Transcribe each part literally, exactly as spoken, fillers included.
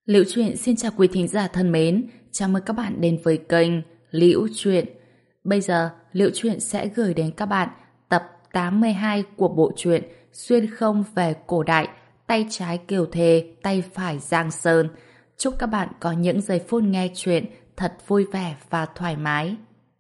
Liễu Chuyện xin chào quý thính giả thân mến, chào mừng các bạn đến với kênh Liễu Chuyện. Bây giờ, Liễu Chuyện sẽ gửi đến các bạn tập tám mươi hai của bộ truyện Xuyên không về cổ đại, tay trái Kiều Thề, tay phải Giang Sơn. Chúc các bạn có những giây phút nghe chuyện thật vui vẻ và thoải mái.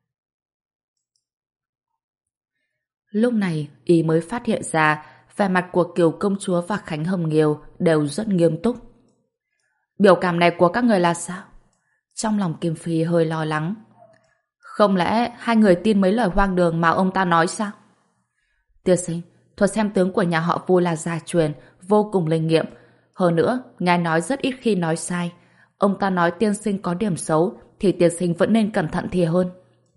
Lúc này, ý mới phát hiện ra vẻ mặt của Kiều Công Chúa và Khánh Hồng Nghiêu đều rất nghiêm túc. Biểu cảm này của các người là sao? Trong lòng Kim Phi hơi lo lắng. Không lẽ hai người tin mấy lời hoang đường mà ông ta nói sao? Tiên sinh, thuật xem tướng của nhà họ Vu là gia truyền, vô cùng linh nghiệm. Hơn nữa, ngài nói rất ít khi nói sai. Ông ta nói tiên sinh có điểm xấu, thì tiên sinh vẫn nên cẩn thận thì hơn.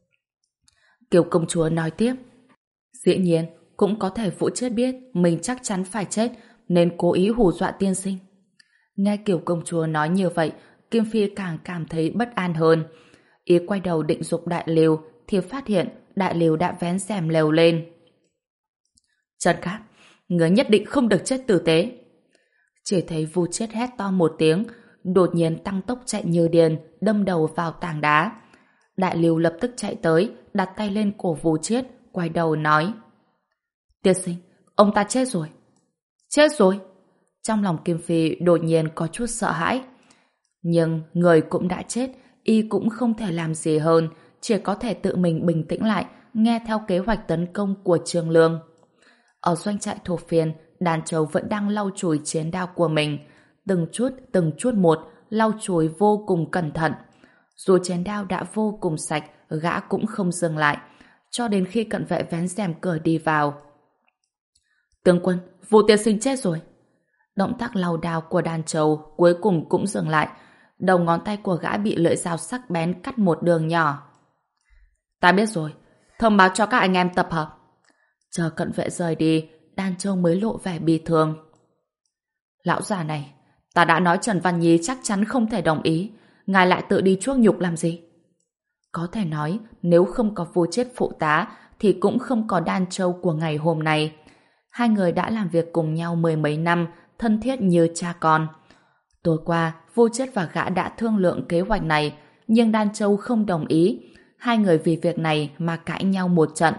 Kiều Công Chúa nói tiếp. Dĩ nhiên, cũng có thể Vũ Chết biết mình chắc chắn phải chết, nên cố ý hù dọa tiên sinh. Nghe Kiều Công Chúa nói như vậy, Kim Phi càng cảm thấy bất an hơn. Ý quay đầu định giục Đại Liều, thì phát hiện Đại Liều đã vén rèm lều lên. Trần Cát, người nhất định không được chết tử tế. Chỉ thấy Vu Chết hét to một tiếng, đột nhiên tăng tốc chạy như điên, đâm đầu vào tảng đá. Đại Liều lập tức chạy tới, đặt tay lên cổ Vu Chết, quay đầu nói: Tiên sinh, ông ta chết rồi. Chết rồi? Trong lòng Kim Phi đột nhiên có chút sợ hãi. Nhưng người cũng đã chết, y cũng không thể làm gì hơn, chỉ có thể tự mình bình tĩnh lại, nghe theo kế hoạch tấn công của Trương Lương. Ở doanh trại Thổ Phiên, Đàn Châu vẫn đang lau chùi chiến đao của mình, từng chút từng chút một lau chùi vô cùng cẩn thận. Dù chiến đao đã vô cùng sạch, gã cũng không dừng lại, cho đến khi cận vệ vén rèm cửa đi vào. Tướng quân, Vu tiên sinh chết rồi. Động tác lau đao của Đàn Châu cuối cùng cũng dừng lại. Đầu ngón tay của gã bị lưỡi dao sắc bén cắt một đường nhỏ. Ta biết rồi, thông báo cho các anh em tập hợp. Chờ cận vệ rời đi, Đàn Châu mới lộ vẻ bi thương. Lão già này, ta đã nói Trần Văn Nhi chắc chắn không thể đồng ý, ngài lại tự đi chuốc nhục làm gì? Có thể nói, nếu không có Vu Chết phụ tá, thì cũng không có Đàn Châu của ngày hôm nay. Hai người đã làm việc cùng nhau mười mấy năm, thân thiết như cha con. Tối qua, Vu Chết và gã đã thương lượng kế hoạch này, nhưng Đan Châu không đồng ý. Hai người vì việc này mà cãi nhau một trận.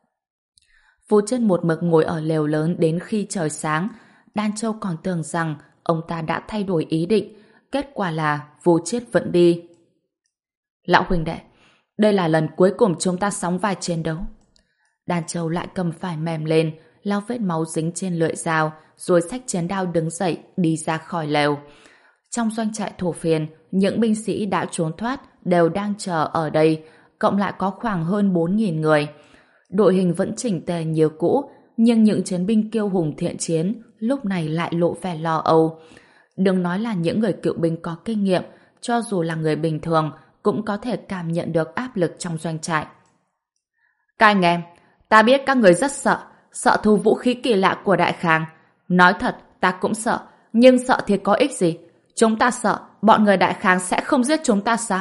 Vu Chết một mực ngồi ở lều lớn đến khi trời sáng. Đan Châu còn tưởng rằng ông ta đã thay đổi ý định. Kết quả là Vu Chết vẫn đi. Lão huynh đệ, đây là lần cuối cùng chúng ta sóng vai chiến đấu. Đan Châu lại cầm phải mềm lên, lau vết máu dính trên lưỡi dao, rồi xách chiến đao đứng dậy, đi ra khỏi lều. Trong doanh trại Thổ Phiên, những binh sĩ đã trốn thoát đều đang chờ ở đây, cộng lại có khoảng hơn bốn nghìn người. Đội hình vẫn chỉnh tề như cũ, nhưng những chiến binh kiêu hùng thiện chiến lúc này lại lộ vẻ lo âu. Đừng nói là những người cựu binh có kinh nghiệm, cho dù là người bình thường cũng có thể cảm nhận được áp lực trong doanh trại. Các anh em, ta biết các người rất sợ, sợ thu vũ khí kỳ lạ của Đại Khang. Nói thật, ta cũng sợ, nhưng sợ thì có ích gì? Chúng ta sợ, bọn người Đại Khang sẽ không giết chúng ta sao?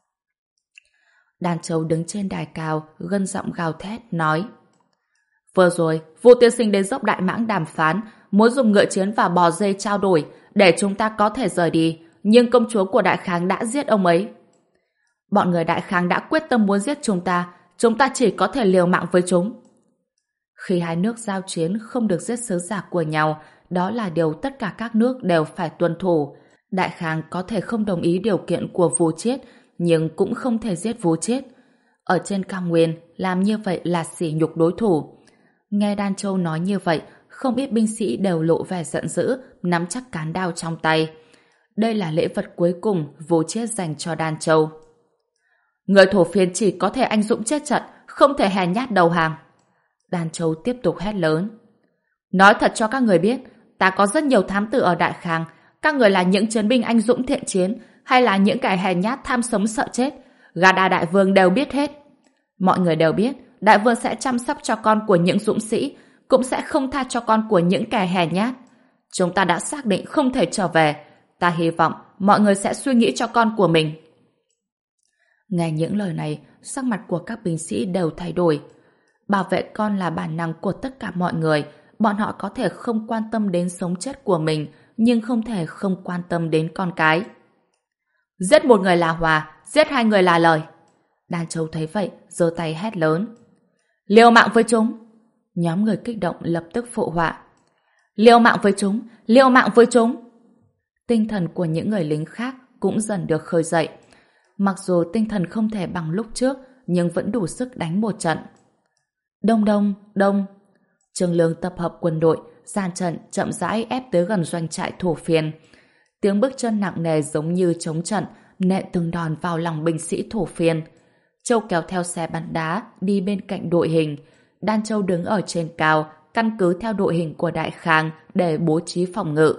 Đàn Châu đứng trên đài cao, gân giọng gào thét, nói: Vừa rồi, Vu tiên sinh đến dốc Đại Mãng đàm phán, muốn dùng ngựa chiến và bò dê trao đổi, để chúng ta có thể rời đi, nhưng công chúa của Đại Khang đã giết ông ấy. Bọn người Đại Khang đã quyết tâm muốn giết chúng ta, chúng ta chỉ có thể liều mạng với chúng. Khi hai nước giao chiến không được giết sứ giả của nhau, đó là điều tất cả các nước đều phải tuân thủ. Đại Khang có thể không đồng ý điều kiện của Vu Chết, nhưng cũng không thể giết Vu Chết. Ở trên cao nguyên, làm như vậy là sỉ nhục đối thủ. Nghe Đan Châu nói như vậy, không ít binh sĩ đều lộ vẻ giận dữ, nắm chắc cán đao trong tay. Đây là lễ vật cuối cùng Vu Chết dành cho Đan Châu. Người Thổ Phiên chỉ có thể anh dũng chết trận, không thể hèn nhát đầu hàng. Đan Châu tiếp tục hét lớn. Nói thật cho các người biết, ta có rất nhiều thám tử ở Đại Khang. Các người là những chiến binh anh dũng thiện chiến, hay là những kẻ hèn nhát tham sống sợ chết, Gà Đa Đại Vương đều biết hết. Mọi người đều biết, Đại Vương sẽ chăm sóc cho con của những dũng sĩ, cũng sẽ không tha cho con của những kẻ hèn nhát. Chúng ta đã xác định không thể trở về. Ta hy vọng mọi người sẽ suy nghĩ cho con của mình. Nghe những lời này, sắc mặt của các binh sĩ đều thay đổi. Bảo vệ con là bản năng của tất cả mọi người, bọn họ có thể không quan tâm đến sống chết của mình, nhưng không thể không quan tâm đến con cái. Giết một người là hòa, giết hai người là lời. Đan Châu thấy vậy, giơ tay hét lớn. Liều mạng với chúng! Nhóm người kích động lập tức phụ họa. Liều mạng với chúng! Liều mạng với chúng! Tinh thần của những người lính khác cũng dần được khơi dậy. Mặc dù tinh thần không thể bằng lúc trước, nhưng vẫn đủ sức đánh một trận. Đông đông, đông. Trương Lương tập hợp quân đội, gian trận chậm rãi ép tới gần doanh trại thổ phiên. Tiếng bước chân nặng nề giống như chống trận, nện từng đòn vào lòng binh sĩ thổ phiên. Châu kéo theo xe bắn đá, đi bên cạnh đội hình. Đan Châu đứng ở trên cao, căn cứ theo đội hình của Đại Khang để bố trí phòng ngự.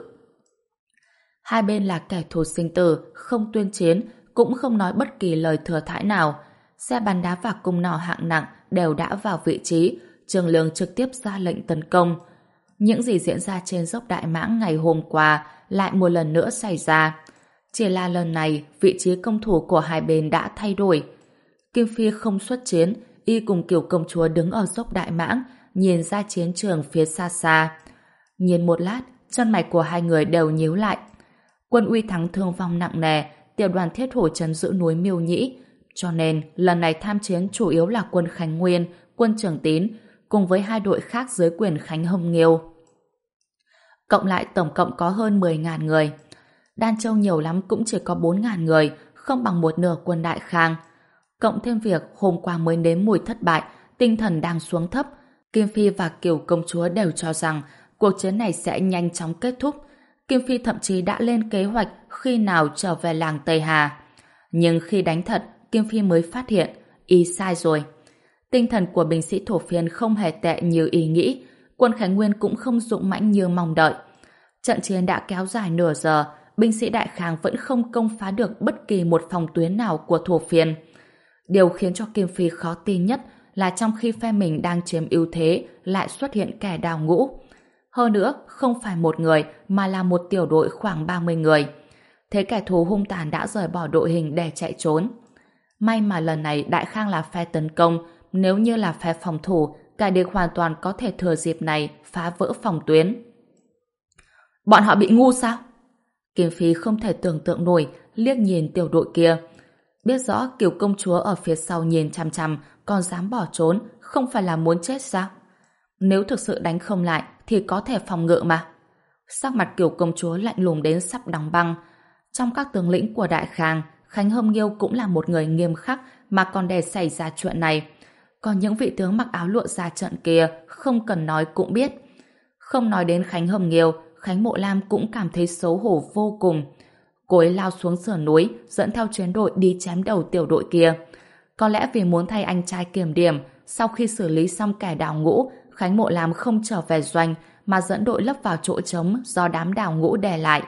Hai bên là kẻ thù sinh tử, không tuyên chiến, cũng không nói bất kỳ lời thừa thãi nào. Xe bắn đá và cung nỏ hạng nặng đều đã vào vị trí, Trương Lương trực tiếp ra lệnh tấn công. Những gì diễn ra trên dốc Đại Mãng ngày hôm qua lại một lần nữa xảy ra. Chỉ là lần này, vị trí công thủ của hai bên đã thay đổi. Kim Phi không xuất chiến, y cùng Kiều công chúa đứng ở dốc Đại Mãng, nhìn ra chiến trường phía xa xa. Nhìn một lát, chân mạch của hai người đều nhíu lại. Quân Uy Thắng thương vong nặng nề, tiểu đoàn thiết hổ trấn giữ núi Miêu Nhĩ, cho nên lần này tham chiến chủ yếu là quân Khánh Nguyên, quân Trường Tín, cùng với hai đội khác dưới quyền Khánh Hồng Nghiêu. Cộng lại tổng cộng có hơn mười nghìn người. Đan Châu nhiều lắm cũng chỉ có bốn nghìn người, không bằng một nửa quân Đại Khang. Cộng thêm việc hôm qua mới nếm mùi thất bại, tinh thần đang xuống thấp, Kim Phi và Kiều công chúa đều cho rằng cuộc chiến này sẽ nhanh chóng kết thúc. Kim Phi thậm chí đã lên kế hoạch khi nào trở về làng Tây Hà. Nhưng khi đánh thật, Kim Phi mới phát hiện y sai rồi. Tinh thần của binh sĩ thổ phiên không hề tệ như ý nghĩ, quân Khánh Nguyên cũng không dũng mãnh như mong đợi. Trận chiến đã kéo dài nửa giờ, binh sĩ Đại Khang vẫn không công phá được bất kỳ một phòng tuyến nào của thổ phiên. Điều khiến cho Kim Phi khó tin nhất là trong khi phe mình đang chiếm ưu thế lại xuất hiện kẻ đào ngũ. Hơn nữa, không phải một người mà là một tiểu đội khoảng ba mươi người. Thế kẻ thù hung tàn đã rời bỏ đội hình để chạy trốn. May mà lần này Đại Khang là phe tấn công, nếu như là phe phòng thủ, kẻ địch hoàn toàn có thể thừa dịp này phá vỡ phòng tuyến. Bọn họ bị ngu sao? Kim Phi không thể tưởng tượng nổi, liếc nhìn tiểu đội kia. Biết rõ Kiều công chúa ở phía sau nhìn chằm chằm, còn dám bỏ trốn, không phải là muốn chết sao? Nếu thực sự đánh không lại thì có thể phòng ngự mà. Sắc mặt Kiều công chúa lạnh lùng đến sắp đóng băng. Trong các tướng lĩnh của Đại Khang, Khánh Hồng Nghiêu cũng là một người nghiêm khắc mà còn để xảy ra chuyện này. Còn những vị tướng mặc áo lụa ra trận kia không cần nói cũng biết. Không nói đến Khánh Hồng Nghiêu, Khánh Mộ Lam cũng cảm thấy xấu hổ vô cùng. Cô ấy lao xuống sườn núi, dẫn theo chiến đội đi chém đầu tiểu đội kia. Có lẽ vì muốn thay anh trai kiểm điểm, sau khi xử lý xong kẻ đào ngũ, Khánh Mộ Lam không trở về doanh mà dẫn đội lấp vào chỗ trống do đám đào ngũ đè lại.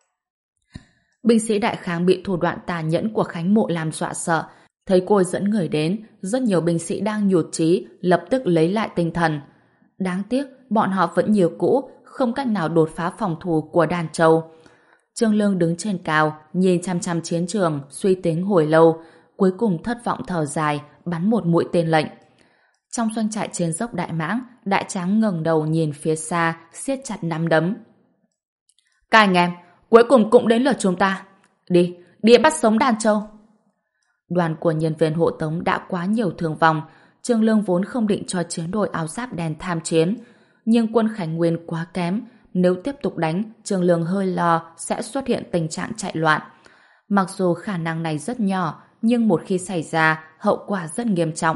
Binh sĩ Đại Khang bị thủ đoạn tàn nhẫn của Khánh Mộ Lam dọa sợ. Thấy cô dẫn người đến, rất nhiều binh sĩ đang nhụt chí lập tức lấy lại tinh thần. Đáng tiếc, bọn họ vẫn như cũ, không cách nào đột phá phòng thủ của Đan Châu. Trương Lương đứng trên cao, nhìn chăm chăm chiến trường, suy tính hồi lâu, cuối cùng thất vọng thở dài, bắn một mũi tên lệnh. Trong doanh trại trên dốc Đại Mãng, Đại Tráng ngẩng đầu nhìn phía xa, siết chặt nắm đấm. Các anh em, cuối cùng cũng đến lượt chúng ta. Đi, đi bắt sống Đan Châu. Đoàn của nhân viên hộ tống đã quá nhiều thương vong. Trương Lương vốn không định cho chiến đội áo giáp đen tham chiến, nhưng quân Khánh Nguyên quá kém. Nếu tiếp tục đánh, Trương Lương hơi lo sẽ xuất hiện tình trạng chạy loạn. Mặc dù khả năng này rất nhỏ, nhưng một khi xảy ra, hậu quả rất nghiêm trọng.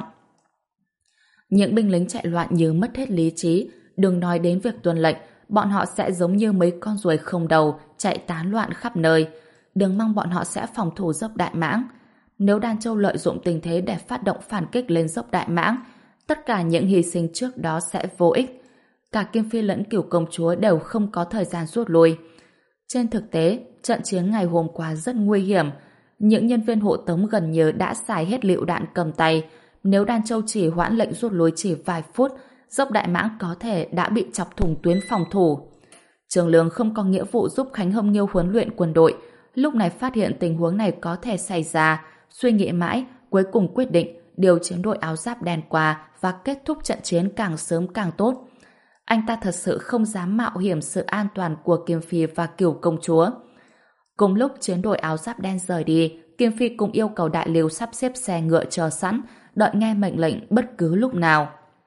Những binh lính chạy loạn như mất hết lý trí, đừng nói đến việc tuân lệnh, bọn họ sẽ giống như mấy con ruồi không đầu, chạy tán loạn khắp nơi. Đừng mong bọn họ sẽ phòng thủ dốc Đại Mãng. Nếu Đan Châu lợi dụng tình thế để phát động phản kích lên dốc Đại Mãng, tất cả những hy sinh trước đó sẽ vô ích. Cả Kim Phi lẫn Cửu công chúa đều không có thời gian rút lui. Trên thực tế, trận chiến ngày hôm qua rất nguy hiểm. Những nhân viên hộ tống gần như đã xài hết lựu đạn cầm tay. Nếu Đan Châu chỉ hoãn lệnh rút lui chỉ vài phút, dốc Đại Mãng có thể đã bị chọc thủng tuyến phòng thủ. Trương Lương không có nghĩa vụ giúp Khánh Hồng Nghiêu huấn luyện quân đội. Lúc này phát hiện tình huống này có thể xảy ra, suy nghĩ mãi, cuối cùng quyết định điều chiến đội áo giáp đen qua và kết thúc trận chiến càng sớm càng tốt. Anh ta thật sự không dám mạo hiểm sự an toàn của Kim Phi và Cửu công chúa. Cùng lúc chiến đội áo giáp đen rời đi, Kim Phi cũng yêu cầu Đại Lưu sắp xếp xe ngựa chờ sẵn, đợi nghe mệnh lệnh bất cứ lúc nào.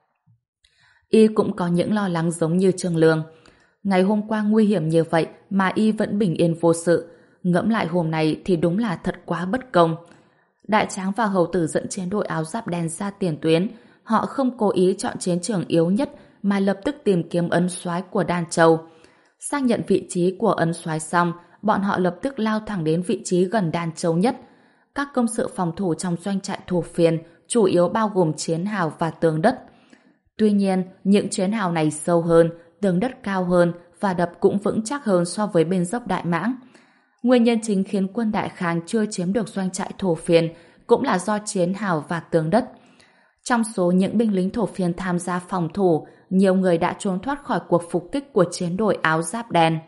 Y cũng có những lo lắng giống như Trương Lương. Ngày hôm qua nguy hiểm như vậy mà Y vẫn bình yên vô sự. Ngẫm lại hôm nay thì đúng là thật quá bất công. Đại Tráng và Hầu Tử dẫn chiến đội áo giáp đen ra tiền tuyến. Họ không cố ý chọn chiến trường yếu nhất mà lập tức tìm kiếm ấn soái của Đan Châu. Xác nhận vị trí của ấn soái xong, bọn họ lập tức lao thẳng đến vị trí gần Đan Châu nhất. Các công sự phòng thủ trong doanh trại thổ phiên chủ yếu bao gồm chiến hào và tường đất. Tuy nhiên, những chiến hào này sâu hơn, tường đất cao hơn và đập cũng vững chắc hơn so với bên dốc Đại Mãng. Nguyên nhân chính khiến quân Đại Khang chưa chiếm được doanh trại thổ phiên cũng là do chiến hào và tường đất. Trong số những binh lính thổ phiên tham gia phòng thủ, nhiều người đã trốn thoát khỏi cuộc phục kích của chiến đội áo giáp đen.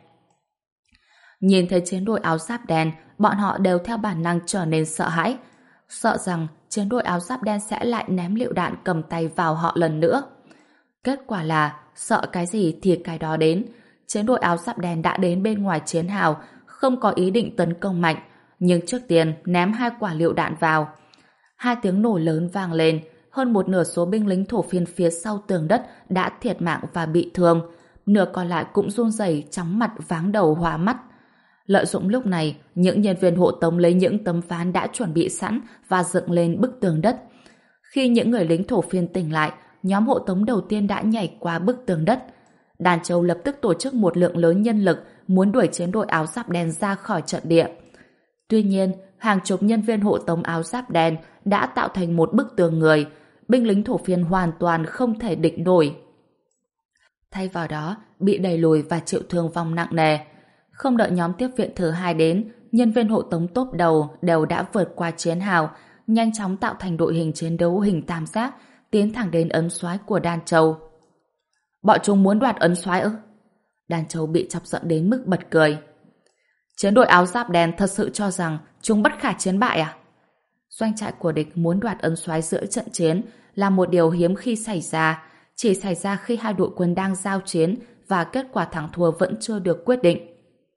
Nhìn thấy chiến đội áo giáp đen, bọn họ đều theo bản năng trở nên sợ hãi, sợ rằng chiến đội áo giáp đen sẽ lại ném lựu đạn cầm tay vào họ lần nữa. Kết quả là, sợ cái gì thì cái đó đến. Chiến đội áo giáp đen đã đến bên ngoài chiến hào, không có ý định tấn công mạnh, nhưng trước tiên ném hai quả lựu đạn vào. Hai tiếng nổ lớn vang lên, hơn một nửa số binh lính thổ phiên phía sau tường đất đã thiệt mạng và bị thương, nửa còn lại cũng run rẩy, chóng mặt, váng đầu, hoa mắt. Lợi dụng lúc này, những nhân viên hộ tống lấy những tấm ván đã chuẩn bị sẵn và dựng lên bức tường đất. Khi những người lính thổ phiên tỉnh lại, nhóm hộ tống đầu tiên đã nhảy qua bức tường đất. Đan Châu lập tức tổ chức một lượng lớn nhân lực muốn đuổi chiến đội áo giáp đen ra khỏi trận địa. Tuy nhiên, hàng chục nhân viên hộ tống áo giáp đen đã tạo thành một bức tường người, binh lính thổ phiên hoàn toàn không thể địch nổi. Thay vào đó, bị đẩy lùi và chịu thương vong nặng nề. Không đợi nhóm tiếp viện thứ hai đến, nhân viên hộ tống tốp đầu đều đã vượt qua chiến hào, nhanh chóng tạo thành đội hình chiến đấu hình tam giác, tiến thẳng đến ấn soái của Đan Châu. Bọn chúng muốn đoạt ấn soái ư? Đan Châu bị chọc giận đến mức bật cười. Chiến đội áo giáp đen thật sự cho rằng chúng bất khả chiến bại à? Doanh trại của địch muốn đoạt ấn soái giữa trận chiến là một điều hiếm khi xảy ra, chỉ xảy ra khi hai đội quân đang giao chiến và kết quả thắng thua vẫn chưa được quyết định.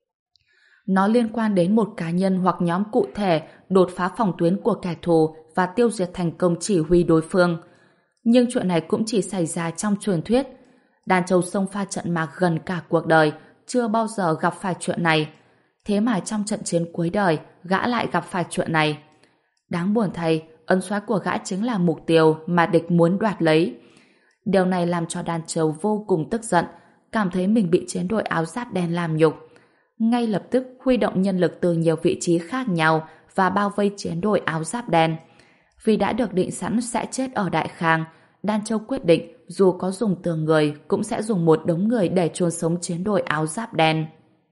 Nó liên quan đến một cá nhân hoặc nhóm cụ thể đột phá phòng tuyến của kẻ thù và tiêu diệt thành công chỉ huy đối phương. Nhưng chuyện này cũng chỉ xảy ra trong truyền thuyết. Đan Châu xông pha trận mạc gần cả cuộc đời, chưa bao giờ gặp phải chuyện này. Thế mà trong trận chiến cuối đời, gã lại gặp phải chuyện này. Đáng buồn thay, ấn soái của gã chính là mục tiêu mà địch muốn đoạt lấy. Điều này làm cho Đan Châu vô cùng tức giận, cảm thấy mình bị chiến đội áo giáp đen làm nhục. Ngay lập tức huy động nhân lực từ nhiều vị trí khác nhau và bao vây chiến đội áo giáp đen. Vì đã được định sẵn sẽ chết ở Đại Khang, Đan Châu quyết định dù có dùng tường người cũng sẽ dùng một đống người để chôn sống chiến đội áo giáp đen.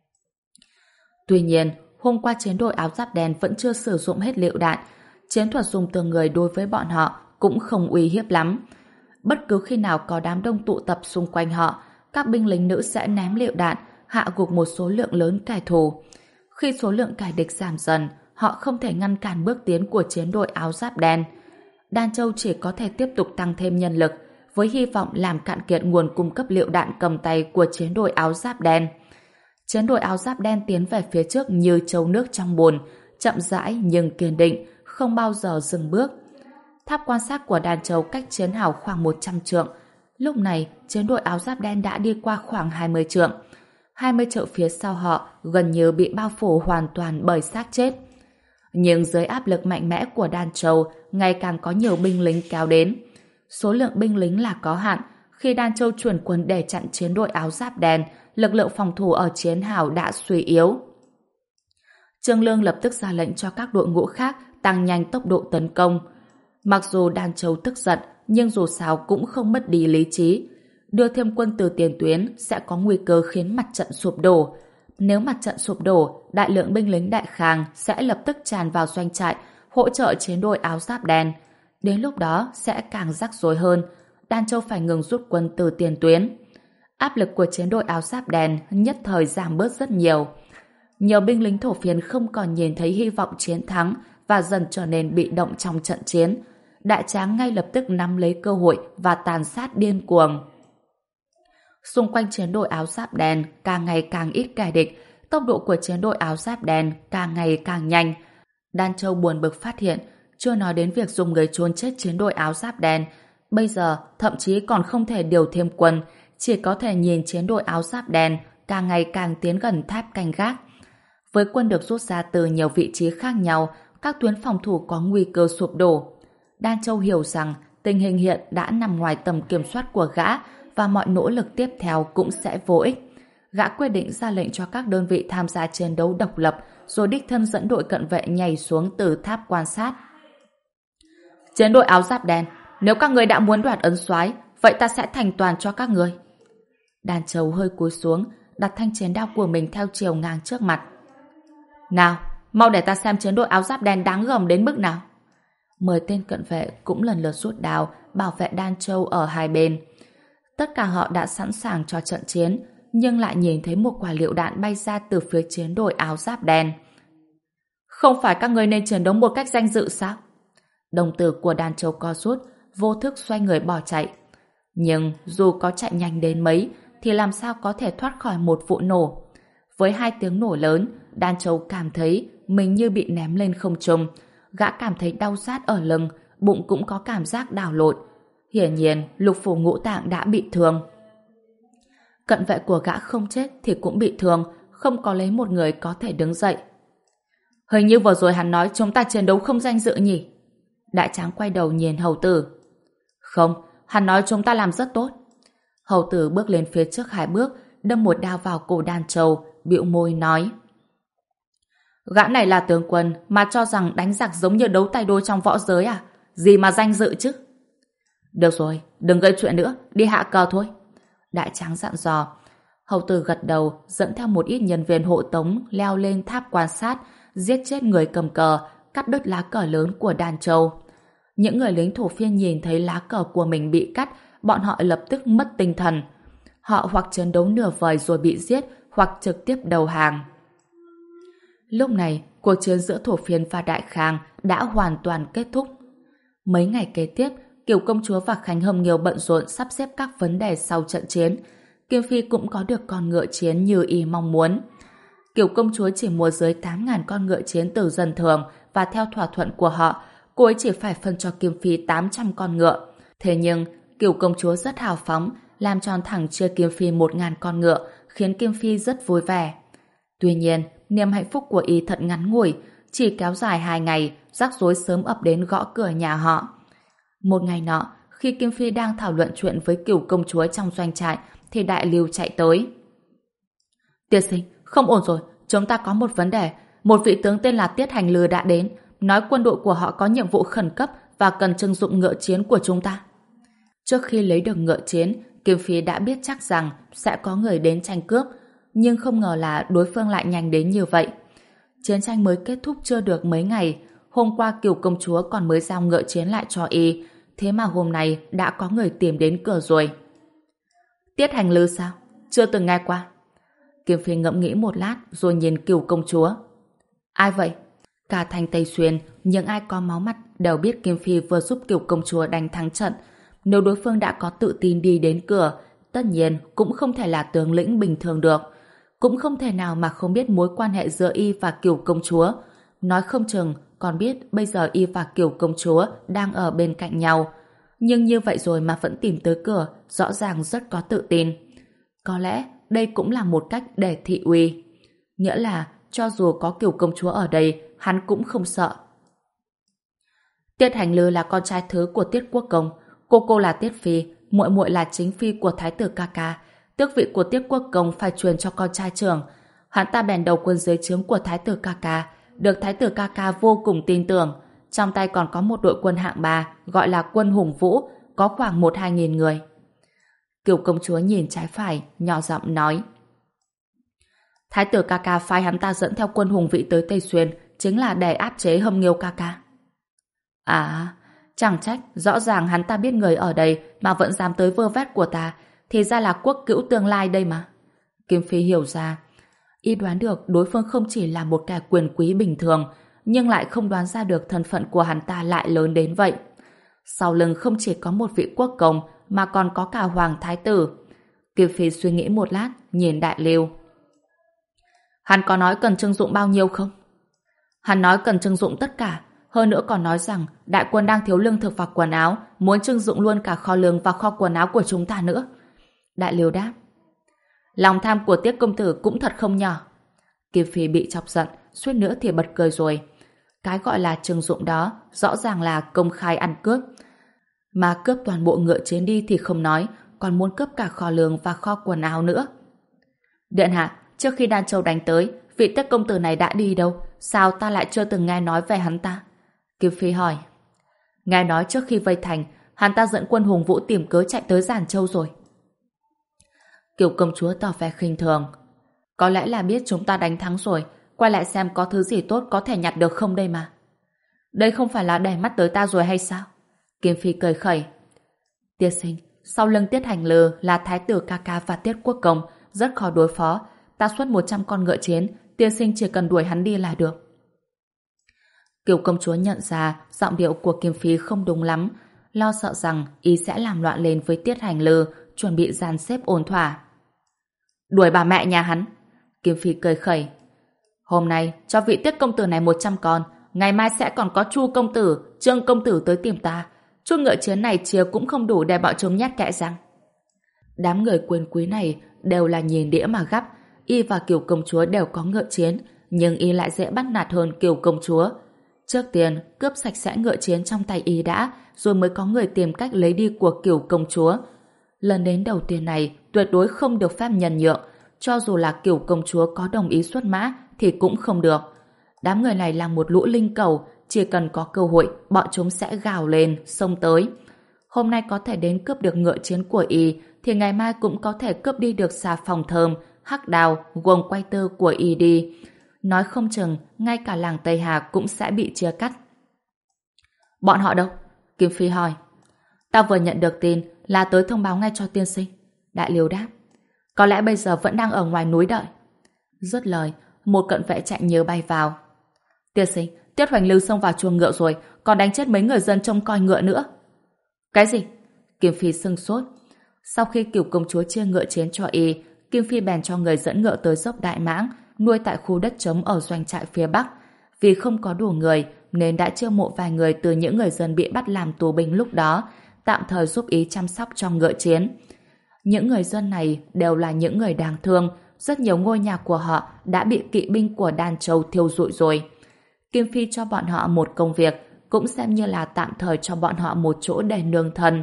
Tuy nhiên, hôm qua chiến đội áo giáp đen vẫn chưa sử dụng hết lựu đạn. Chiến thuật dùng tường người đối với bọn họ cũng không uy hiếp lắm. Bất cứ khi nào có đám đông tụ tập xung quanh họ, các binh lính nữ sẽ ném lựu đạn, hạ gục một số lượng lớn kẻ thù. Khi số lượng kẻ địch giảm dần, họ không thể ngăn cản bước tiến của chiến đội áo giáp đen. Đan Châu chỉ có thể tiếp tục tăng thêm nhân lực, với hy vọng làm cạn kiệt nguồn cung cấp lựu đạn cầm tay của chiến đội áo giáp đen. Chiến đội áo giáp đen tiến về phía trước như trâu nước trong bùn, chậm rãi nhưng kiên định, không bao giờ dừng bước. Tháp quan sát của Đan Châu cách chiến hào khoảng một trăm trượng. Lúc này, chiến đội áo giáp đen đã đi qua khoảng hai mươi trượng. hai mươi trượng phía sau họ gần như bị bao phủ hoàn toàn bởi xác chết. Nhưng dưới áp lực mạnh mẽ của Đan Châu, ngày càng có nhiều binh lính kéo đến. Số lượng binh lính là có hạn. Khi Đan Châu chuyển quân để chặn chiến đội áo giáp đen, lực lượng phòng thủ ở chiến hào đã suy yếu. Trương Lương lập tức ra lệnh cho các đội ngũ khác tăng nhanh tốc độ tấn công. Mặc dù Đan Châu tức giận, nhưng dù sao cũng không mất đi lý trí. Đưa thêm quân từ tiền tuyến sẽ có nguy cơ khiến mặt trận sụp đổ. Nếu mặt trận sụp đổ, đại lượng binh lính Đại Khang sẽ lập tức tràn vào doanh trại, hỗ trợ chiến đội áo giáp đen. Đến lúc đó sẽ càng rắc rối hơn. Đan Châu phải ngừng rút quân từ tiền tuyến. Áp lực của chiến đội áo giáp đen nhất thời giảm bớt rất nhiều. Nhiều binh lính thổ phiên không còn nhìn thấy hy vọng chiến thắng và dần trở nên bị động trong trận chiến. Đại Tráng ngay lập tức nắm lấy cơ hội và tàn sát điên cuồng. Xung quanh chiến đội áo giáp đen càng ngày càng ít kẻ địch, tốc độ của chiến đội áo giáp đen càng ngày càng nhanh. Đan Châu buồn bực phát hiện, chưa nói đến việc dùng người chôn chết chiến đội áo giáp đen, bây giờ thậm chí còn không thể điều thêm quân, chỉ có thể nhìn chiến đội áo giáp đen càng ngày càng tiến gần tháp canh gác. Với quân được rút ra từ nhiều vị trí khác nhau, các tuyến phòng thủ có nguy cơ sụp đổ. Đan Châu hiểu rằng tình hình hiện đã nằm ngoài tầm kiểm soát của gã và mọi nỗ lực tiếp theo cũng sẽ vô ích. Gã quyết định ra lệnh cho các đơn vị tham gia chiến đấu độc lập, rồi đích thân dẫn đội cận vệ nhảy xuống từ tháp quan sát. Chiến đội áo giáp đen, nếu các người đã muốn đoạt ấn soái, vậy ta sẽ thành toàn cho các người. Đan Châu hơi cúi xuống, đặt thanh chiến đao của mình theo chiều ngang trước mặt. Nào, mau để ta xem chiến đội áo giáp đen đáng gờm đến mức nào. Mười tên cận vệ cũng lần lượt rút đao bảo vệ Đan Châu ở hai bên. Tất cả họ đã sẵn sàng cho trận chiến, nhưng lại nhìn thấy một quả lựu đạn bay ra từ phía chiến đội áo giáp đen. Không phải các người nên chiến đấu một cách danh dự sao? Đồng tử của Đan Châu co rút, vô thức xoay người bỏ chạy. Nhưng dù có chạy nhanh đến mấy, thì làm sao có thể thoát khỏi một vụ nổ. Với hai tiếng nổ lớn, Đan Châu cảm thấy mình như bị ném lên không trung. Gã cảm thấy đau rát ở lưng, bụng cũng có cảm giác đảo lộn. Hiển nhiên, lục phủ ngũ tạng đã bị thương. Cận vệ của gã không chết thì cũng bị thương, không có lấy một người có thể đứng dậy. Hình như vừa rồi hắn nói chúng ta chiến đấu không danh dự nhỉ? Đại tráng quay đầu nhìn hầu tử. Không, hắn nói chúng ta làm rất tốt. Hầu tử bước lên phía trước hai bước, đâm một đao vào cổ Đan Châu, bĩu môi nói. Gã này là tướng quân mà cho rằng đánh giặc giống như đấu tay đôi trong võ giới à? Gì mà danh dự chứ? Được rồi, đừng gây chuyện nữa, đi hạ cờ thôi. Đại tráng dặn dò. Hầu tử gật đầu, dẫn theo một ít nhân viên hộ tống leo lên tháp quan sát, giết chết người cầm cờ, cắt đứt lá cờ lớn của Đan Châu. Những người lính thổ phiên nhìn thấy lá cờ của mình bị cắt, bọn họ lập tức mất tinh thần. Họ hoặc chiến đấu nửa vời rồi bị giết, hoặc trực tiếp đầu hàng. Lúc này, cuộc chiến giữa thổ phiên và Đại Khang đã hoàn toàn kết thúc. Mấy ngày kế tiếp, Kiều công chúa và Khánh Hồng Nghiêu bận rộn sắp xếp các vấn đề sau trận chiến. Kim Phi cũng có được con ngựa chiến như y mong muốn. Kiều công chúa chỉ mua dưới tám nghìn con ngựa chiến từ dân thường và theo thỏa thuận của họ, cô ấy chỉ phải phân cho Kim Phi tám trăm con ngựa. Thế nhưng, Kiều công chúa rất hào phóng, làm tròn thẳng chia Kim Phi một nghìn con ngựa, khiến Kim Phi rất vui vẻ. Tuy nhiên, niềm hạnh phúc của y thật ngắn ngủi, chỉ kéo dài hai ngày, rắc rối sớm ập đến gõ cửa nhà họ. Một ngày nọ, khi Kim Phi đang thảo luận chuyện với Cửu công chúa trong doanh trại, thì Đại Lưu chạy tới. Tiên sinh, không ổn rồi, chúng ta có một vấn đề. Một vị tướng tên là Tiết Hành Lư đã đến, nói quân đội của họ có nhiệm vụ khẩn cấp và cần trưng dụng ngựa chiến của chúng ta. Trước khi lấy được ngựa chiến, Kim Phi đã biết chắc rằng sẽ có người đến tranh cướp, nhưng không ngờ là đối phương lại nhanh đến như vậy. Chiến tranh mới kết thúc chưa được mấy ngày, hôm qua Kiều công chúa còn mới giao ngựa chiến lại cho y, thế mà hôm nay đã có người tìm đến cửa rồi. Tiết Hành Lư sao? Chưa từng nghe qua. Kim Phi ngẫm nghĩ một lát rồi nhìn Kiều công chúa. Ai vậy? Cả thành Tây Xuyên, những ai có máu mặt đều biết Kim Phi vừa giúp Kiều công chúa đánh thắng trận. Nếu đối phương đã có tự tin đi đến cửa, tất nhiên cũng không thể là tướng lĩnh bình thường được. Cũng không thể nào mà không biết mối quan hệ giữa y và Kiều công chúa. Nói không chừng còn biết bây giờ y và Kiều công chúa đang ở bên cạnh nhau. Nhưng như vậy rồi mà vẫn tìm tới cửa, rõ ràng rất có tự tin. Có lẽ đây cũng là một cách để thị uy. Nghĩa là cho dù có Kiều công chúa ở đây, hắn cũng không sợ. Tiết Hành Lư là con trai thứ của Tiết Quốc công, cô cô là Tiết Phi, muội muội là chính phi của Thái tử ca ca. Tước vị của Tiết Quốc công phải truyền cho con trai trưởng. Hắn ta bèn đầu quân dưới trướng của Thái tử ca ca, được Thái tử ca ca vô cùng tin tưởng. Trong tay còn có một đội quân hạng ba, gọi là quân Hùng Vũ, có khoảng một hai nghìn người. Kiều công chúa nhìn trái phải, nhỏ giọng nói. Thái tử ca ca phái hắn ta dẫn theo quân Hùng Vĩ tới Tây Xuyên, chính là để áp chế Hâm Nghiêu ca ca. À, chẳng trách, rõ ràng hắn ta biết người ở đây mà vẫn dám tới vơ vét của ta, thì ra là quốc cữu tương lai đây mà. Kim Phi hiểu ra, y đoán được đối phương không chỉ là một kẻ quyền quý bình thường, nhưng lại không đoán ra được thân phận của hắn ta lại lớn đến vậy. Sau lưng không chỉ có một vị quốc công, mà còn có cả hoàng thái tử. Kiều Phi suy nghĩ một lát, nhìn Đại Lưu. Hắn có nói cần trưng dụng bao nhiêu không? Hắn nói cần trưng dụng tất cả, hơn nữa còn nói rằng đại quân đang thiếu lương thực và quần áo, muốn trưng dụng luôn cả kho lương và kho quần áo của chúng ta nữa. Đại Lưu đáp. Lòng tham của Tiết công tử cũng thật không nhỏ. Kiều Phi bị chọc giận, suýt nữa thì bật cười rồi. Cái gọi là trưng dụng đó rõ ràng là công khai ăn cướp. Mà cướp toàn bộ ngựa chiến đi thì không nói, còn muốn cướp cả kho lương và kho quần áo nữa. Điện hạ, trước khi Đan Châu đánh tới, vị Tiết công tử này đã đi đâu? Sao ta lại chưa từng nghe nói về hắn ta? Kiều Phi hỏi. Nghe nói trước khi vây thành, hắn ta dẫn quân Hùng Vũ tìm cớ chạy tới Giản Châu rồi. Kiều công chúa tỏ vẻ khinh thường. Có lẽ là biết chúng ta đánh thắng rồi, quay lại xem có thứ gì tốt có thể nhặt được không đây mà. Đây không phải là để mắt tới ta rồi hay sao? Kim Phi cười khẩy. Tiên sinh, sau lưng Tiết Hành Lư là Thái tử Ca Ca và Tiết Quốc Công, rất khó đối phó. Ta xuất một trăm con ngựa chiến, tiên sinh chỉ cần đuổi hắn đi là được. Kiều công chúa nhận ra giọng điệu của Kim Phi không đúng lắm, lo sợ rằng y sẽ làm loạn lên với Tiết Hành Lư, chuẩn bị dàn xếp ổn thỏa. Đuổi bà mẹ nhà hắn. Kim Phi cười khẩy. Hôm nay cho vị Tiết công tử này một trăm con, ngày mai sẽ còn có Chu công tử, Trương công tử tới tìm ta. Chút ngựa chiến này chia cũng không đủ để bọn chúng nhét kẽ răng. Đám người quyền quý này đều là nhìn đĩa mà gắp. Y và Kiều công chúa đều có ngựa chiến, nhưng y lại dễ bắt nạt hơn Kiều công chúa. Trước tiên cướp sạch sẽ ngựa chiến trong tay y đã, rồi mới có người tìm cách lấy đi của Kiều công chúa. Lần đến đầu tiên này tuyệt đối không được phép nhân nhượng, cho dù là Kiều công chúa có đồng ý xuất mã thì cũng không được. Đám người này là một lũ linh cầu, chỉ cần có cơ hội bọn chúng sẽ gào lên, xông tới. Hôm nay có thể đến cướp được ngựa chiến của y thì ngày mai cũng có thể cướp đi được xà phòng thơm, hắc đào, guồng quay tơ của y đi. Nói không chừng ngay cả làng Tây Hà cũng sẽ bị chia cắt. Bọn họ đâu? Kim Phi hỏi. Ta vừa nhận được tin là tới thông báo ngay cho tiên sinh. Đại Liêu đáp. Có lẽ bây giờ vẫn đang ở ngoài núi đợi. Dứt lời, một cận vệ chạy nhớ bay vào. Tiên sinh, Tiết Hoành Lưu xông vào chuồng ngựa rồi, còn đánh chết mấy người dân trông coi ngựa nữa. Cái gì? Kim Phi sưng sốt. Sau khi Kiều công chúa chia ngựa chiến cho y, Kim Phi bèn cho người dẫn ngựa tới dốc Đại Mãng, nuôi tại khu đất trống ở doanh trại phía Bắc. Vì không có đủ người, nên đã chiêu mộ vài người từ những người dân bị bắt làm tù binh lúc đó, tạm thời giúp ý chăm sóc cho ngựa chiến. Những người dân này đều là những người đáng thương, rất nhiều ngôi nhà của họ đã bị kỵ binh của Đan Châu thiêu rụi rồi. Kim Phi cho bọn họ một công việc, cũng xem như là tạm thời cho bọn họ một chỗ để nương thân.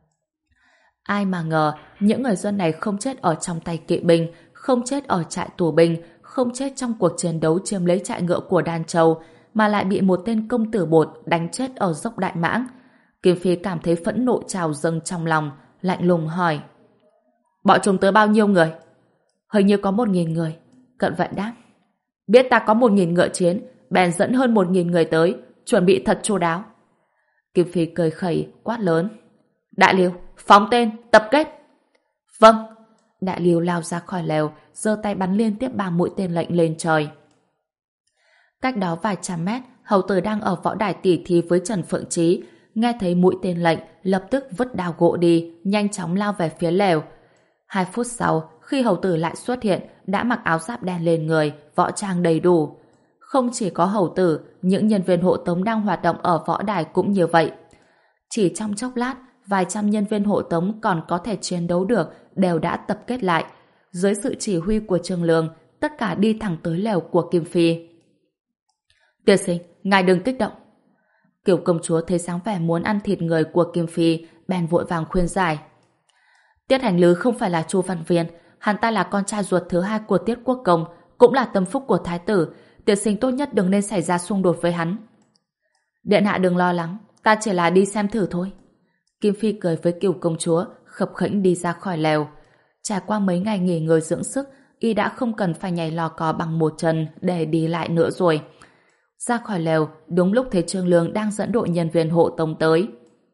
Ai mà ngờ, những người dân này không chết ở trong tay kỵ binh, không chết ở trại tù binh, không chết trong cuộc chiến đấu chiếm lấy trại ngựa của Đan Châu, mà lại bị một tên công tử bột đánh chết ở dốc Đại Mãng. Kim Phi cảm thấy phẫn nộ trào dâng trong lòng, lạnh lùng hỏi. Bọn chúng tới bao nhiêu người? Hình như có một nghìn người. Cận vệ đáp. Biết ta có một nghìn ngựa chiến, bèn dẫn hơn một nghìn người tới, chuẩn bị thật chu đáo. Kim Phi cười khẩy, quát lớn. Đại Liêu, phóng tên, tập kết. Vâng. Đại Liêu lao ra khỏi lều, giơ tay bắn liên tiếp ba mũi tên lệnh lên trời. Cách đó vài trăm mét, hầu tử đang ở võ đài tỉ thí với Trần Phượng Trí, nghe thấy mũi tên lệnh, lập tức vứt đao gỗ đi, nhanh chóng lao về phía lều. Hai phút sau, khi hầu tử lại xuất hiện, đã mặc áo giáp đen lên người, võ trang đầy đủ. Không chỉ có hầu tử, những nhân viên hộ tống đang hoạt động ở võ đài cũng như vậy. Chỉ trong chốc lát, vài trăm nhân viên hộ tống còn có thể chiến đấu được đều đã tập kết lại. Dưới sự chỉ huy của Trương Lương, tất cả đi thẳng tới lều của Kim Phi. Tiên sinh, ngài đừng kích động. Kiều công chúa thấy dáng vẻ muốn ăn thịt người của Kim Phi, bèn vội vàng khuyên giải. Tiết Hành Lư không phải là Chu Văn Viên, hắn ta là con trai ruột thứ hai của Tiết Quốc Công, cũng là tâm phúc của Thái tử. Tiên sinh tốt nhất đừng nên xảy ra xung đột với hắn. Điện hạ đừng lo lắng, ta chỉ là đi xem thử thôi. Kim Phi cười với Kiều công chúa, khập khễnh đi ra khỏi lều. Trải qua mấy ngày nghỉ ngơi dưỡng sức, y đã không cần phải nhảy lò cò bằng một chân để đi lại nữa rồi. Ra khỏi lều, đúng lúc thấy Trương Lương đang dẫn đội nhân viên hộ tống tới.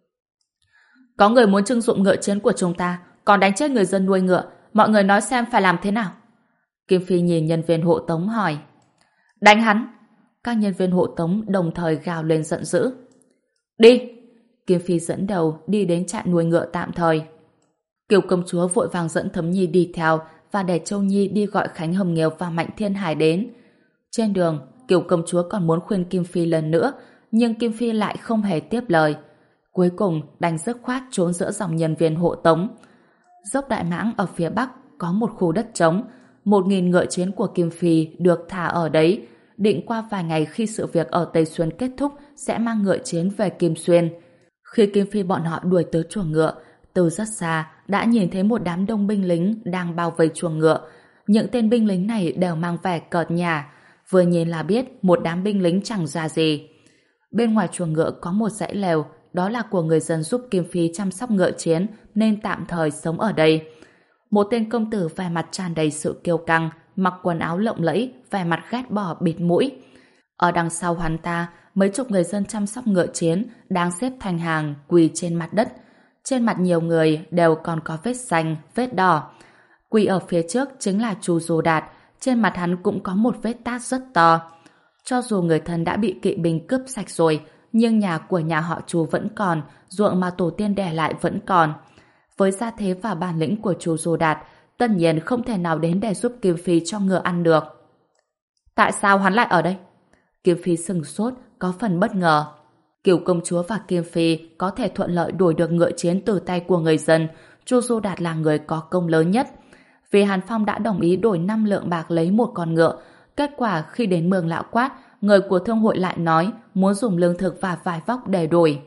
Có người muốn trưng dụng ngựa chiến của chúng ta, còn đánh chết người dân nuôi ngựa, mọi người nói xem phải làm thế nào. Kim Phi nhìn nhân viên hộ tống hỏi. Đánh hắn! Các nhân viên hộ tống đồng thời gào lên giận dữ. Đi! Kim Phi dẫn đầu đi đến trại nuôi ngựa tạm thời. Kiều công chúa vội vàng dẫn Thấm Nhi đi theo và để Châu Nhi đi gọi Khánh Hồng Nghiêu và Mạnh Thiên Hải đến. Trên đường, Kiều công chúa còn muốn khuyên Kim Phi lần nữa, nhưng Kim Phi lại không hề tiếp lời. Cuối cùng đành dứt khoát trốn giữa dòng nhân viên hộ tống. Dốc Đại Mãng ở phía bắc có một khu đất trống, một nghìn ngựa chiến của Kim Phi được thả ở đấy, định qua vài ngày khi sự việc ở Tây Xuyên kết thúc sẽ mang ngựa chiến về Kim Xuyên. Khi Kim Phi bọn họ đuổi tới chuồng ngựa, từ rất xa đã nhìn thấy một đám đông binh lính đang bao vây chuồng ngựa. Những tên binh lính này đều mang vẻ cợt nhả, vừa nhìn là biết một đám binh lính chẳng ra gì. Bên ngoài chuồng ngựa có một dãy lều, đó là của người dân giúp Kim Phi chăm sóc ngựa chiến nên tạm thời sống ở đây. Một tên công tử vẻ mặt tràn đầy sự kiêu căng, mặc quần áo lộng lẫy, vẻ mặt ghét bỏ bịt mũi. Ở đằng sau hắn ta, mấy chục người dân chăm sóc ngựa chiến đang xếp thành hàng quỳ trên mặt đất. Trên mặt nhiều người đều còn có vết xanh, vết đỏ. Quỳ ở phía trước chính là Chu Du Đạt, trên mặt hắn cũng có một vết tát rất to. Cho dù người thân đã bị kỵ binh cướp sạch rồi, nhưng nhà của nhà họ Chu vẫn còn, ruộng mà tổ tiên để lại vẫn còn. Với gia thế và bản lĩnh của Chu Du Đạt, tất nhiên không thể nào đến để giúp Kim Phi cho ngựa ăn được. Tại sao hắn lại ở đây? Kim Phi sừng sốt, có phần bất ngờ. Kiều công chúa và Kim Phi có thể thuận lợi đổi được ngựa chiến từ tay của người dân, Chu Du Đạt là người có công lớn nhất. Vì Hàn Phong đã đồng ý đổi năm lượng bạc lấy một con ngựa, kết quả khi đến Mường Lão Quát, người của thương hội lại nói muốn dùng lương thực và vải vóc để đổi.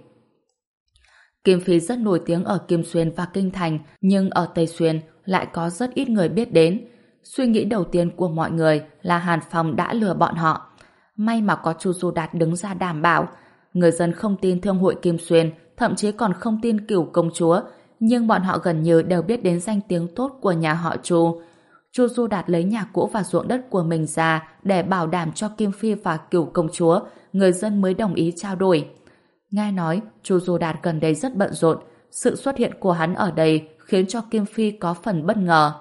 Kim Phi rất nổi tiếng ở Kim Xuyên và Kinh Thành, nhưng ở Tây Xuyên lại có rất ít người biết đến. Suy nghĩ đầu tiên của mọi người là Hàn Phong đã lừa bọn họ. May mà có Chu Du Đạt đứng ra đảm bảo. Người dân không tin thương hội Kim Xuyên, thậm chí còn không tin Cửu công chúa, nhưng bọn họ gần như đều biết đến danh tiếng tốt của nhà họ Chu. Chu Du Đạt lấy nhà cũ và ruộng đất của mình ra để bảo đảm cho Kim Phi và Cửu công chúa, người dân mới đồng ý trao đổi. Nghe nói, Chu Du Đạt gần đây rất bận rộn, sự xuất hiện của hắn ở đây khiến cho Kim Phi có phần bất ngờ.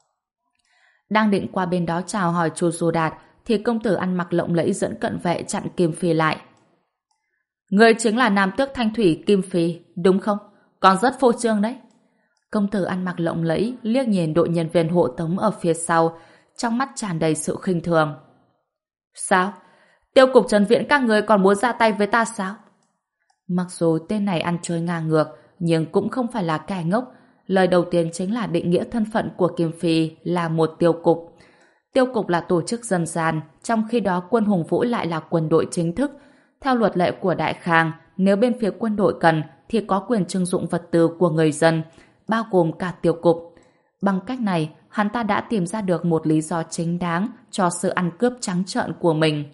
Đang định qua bên đó chào hỏi Chu Du Đạt, thì công tử ăn mặc lộng lẫy dẫn cận vệ chặn Kim Phi lại. Người chính là nam tước Thanh Thủy Kim Phi, đúng không? Còn rất phô trương đấy. Công tử ăn mặc lộng lẫy liếc nhìn đội nhân viên hộ tống ở phía sau, trong mắt tràn đầy sự khinh thường. Sao? Tiêu cục Trần Viễn các người còn muốn ra tay với ta sao? Mặc dù tên này ăn chơi ngang ngược, nhưng cũng không phải là kẻ ngốc. Lời đầu tiên chính là định nghĩa thân phận của Kim Phi là một tiêu cục. Tiêu cục là tổ chức dân gian, trong khi đó quân Hùng Vũ lại là quân đội chính thức. Theo luật lệ của Đại Khang, nếu bên phía quân đội cần thì có quyền trưng dụng vật tư của người dân, bao gồm cả tiêu cục. Bằng cách này, hắn ta đã tìm ra được một lý do chính đáng cho sự ăn cướp trắng trợn của mình.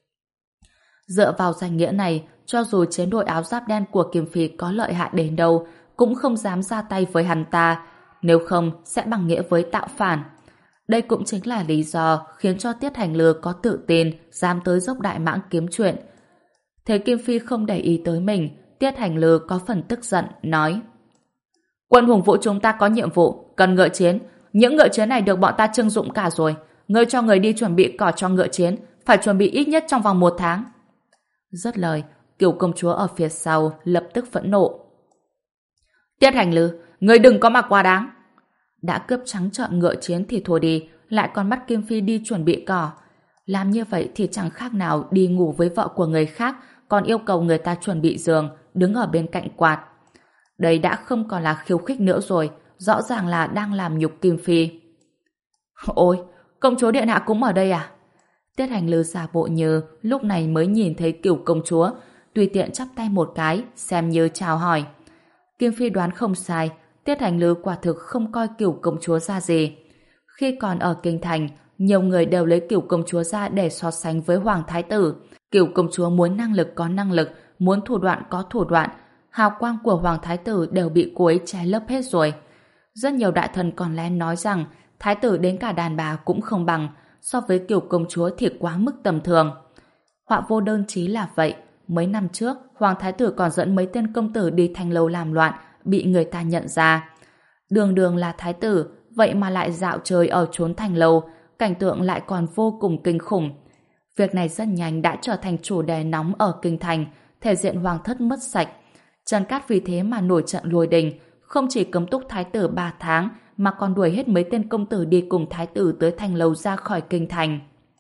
Dựa vào danh nghĩa này, cho dù chiến đội áo giáp đen của Kim Phi có lợi hại đến đâu, cũng không dám ra tay với hắn ta, nếu không sẽ bằng nghĩa với tạo phản. Đây cũng chính là lý do khiến cho Tiết Hành Lư có tự tin dám tới Dốc Đại Mãng kiếm chuyện. Thấy Kim Phi không để ý tới mình, Tiết Hành Lư có phần tức giận, nói: Quân Hùng Vũ chúng ta có nhiệm vụ, cần ngựa chiến. Những ngựa chiến này được bọn ta trưng dụng cả rồi. Ngươi cho người đi chuẩn bị cỏ cho ngựa chiến, phải chuẩn bị ít nhất trong vòng một tháng. Dứt lời, Kiều công chúa ở phía sau lập tức phẫn nộ. Tiết Hành Lư, ngươi đừng có mà quá đáng. Đã cướp trắng trợn ngựa chiến thì thôi đi, lại còn bắt Kim Phi đi chuẩn bị cỏ. Làm như vậy thì chẳng khác nào đi ngủ với vợ của người khác, còn yêu cầu người ta chuẩn bị giường, đứng ở bên cạnh quạt. Đây đã không còn là khiêu khích nữa rồi, rõ ràng là đang làm nhục Kim Phi. Ôi, công chúa điện hạ cũng ở đây à? Tiết Hành Lư giả bộ như lúc này mới nhìn thấy Cửu công chúa, tùy tiện chắp tay một cái, xem như chào hỏi. Kim Phi đoán không sai, Tiết Hành Lư quả thực không coi Cửu công chúa ra gì. Khi còn ở Kinh Thành, nhiều người đều lấy Cửu công chúa ra để so sánh với Hoàng Thái tử. Cửu công chúa muốn năng lực có năng lực, muốn thủ đoạn có thủ đoạn. Hào quang của Hoàng Thái tử đều bị cô ấy che lấp hết rồi. Rất nhiều đại thần còn lén nói rằng Thái tử đến cả đàn bà cũng không bằng, so với Cửu công chúa thì quá mức tầm thường. Họa vô đơn chí là vậy. Mấy năm trước, Hoàng Thái tử còn dẫn mấy tên công tử đi Thanh Lâu làm loạn, bị người ta nhận ra. Đường đường là Thái tử, vậy mà lại dạo chơi ở chốn Thanh Lâu, cảnh tượng lại còn vô cùng kinh khủng. Việc này rất nhanh đã trở thành chủ đề nóng ở Kinh Thành, thể diện hoàng thất mất sạch. Trần Cát vì thế mà nổi trận lôi đình, không chỉ cấm túc thái tử ba tháng mà còn đuổi hết mấy tên công tử đi cùng thái tử tới thành lầu ra khỏi kinh thành.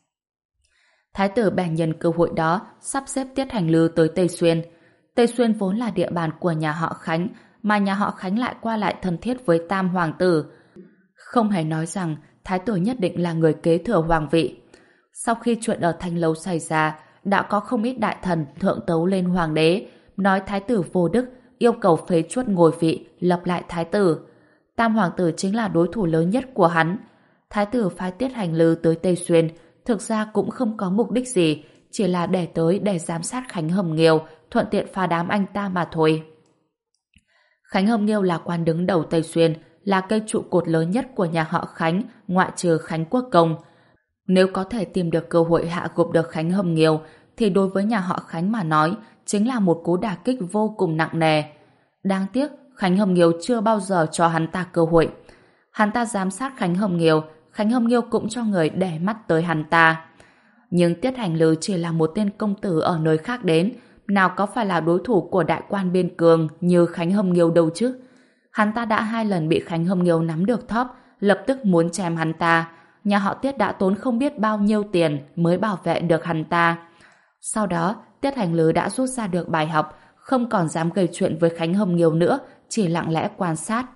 Thái tử bèn nhân cơ hội đó sắp xếp Tiết Hành Lư tới Tây Xuyên. Tây Xuyên vốn là địa bàn của nhà họ Khánh, mà nhà họ Khánh lại qua lại thân thiết với Tam Hoàng tử. Không hề nói rằng thái tử nhất định là người kế thừa hoàng vị. Sau khi chuyện ở Thanh Lâu xảy ra, đã có không ít đại thần thượng tấu lên hoàng đế, nói thái tử vô đức, yêu cầu phế truất ngôi vị, lập lại thái tử. Tam Hoàng tử chính là đối thủ lớn nhất của hắn. Thái tử phái Tiết Hành Lư tới Tây Xuyên, thực ra cũng không có mục đích gì, chỉ là để tới để giám sát Khánh Hồng Nghiêu, thuận tiện phá đám anh ta mà thôi. Khánh Hồng Nghiêu là quan đứng đầu Tây Xuyên, là cây trụ cột lớn nhất của nhà họ Khánh, ngoại trừ Khánh Quốc Công. Nếu có thể tìm được cơ hội hạ gục được Khánh Hồng Nghiêu, thì đối với nhà họ Khánh mà nói, chính là một cú đả kích vô cùng nặng nề. Đáng tiếc, Khánh Hồng Nghiêu chưa bao giờ cho hắn ta cơ hội. Hắn ta giám sát Khánh Hồng Nghiêu, Khánh Hồng Nghiêu cũng cho người để mắt tới hắn ta. Nhưng Tiết Hành Lư chỉ là một tên công tử ở nơi khác đến, nào có phải là đối thủ của đại quan biên cường như Khánh Hồng Nghiêu đâu chứ. Hắn ta đã hai lần bị Khánh Hồng Nghiêu nắm được thóp, lập tức muốn chém hắn ta. Nhà họ Tiết đã tốn không biết bao nhiêu tiền mới bảo vệ được hắn ta. Sau đó, Tiết Hành Lư đã rút ra được bài học, không còn dám gây chuyện với Khánh Hồng Nghiêu nữa, chỉ lặng lẽ quan sát.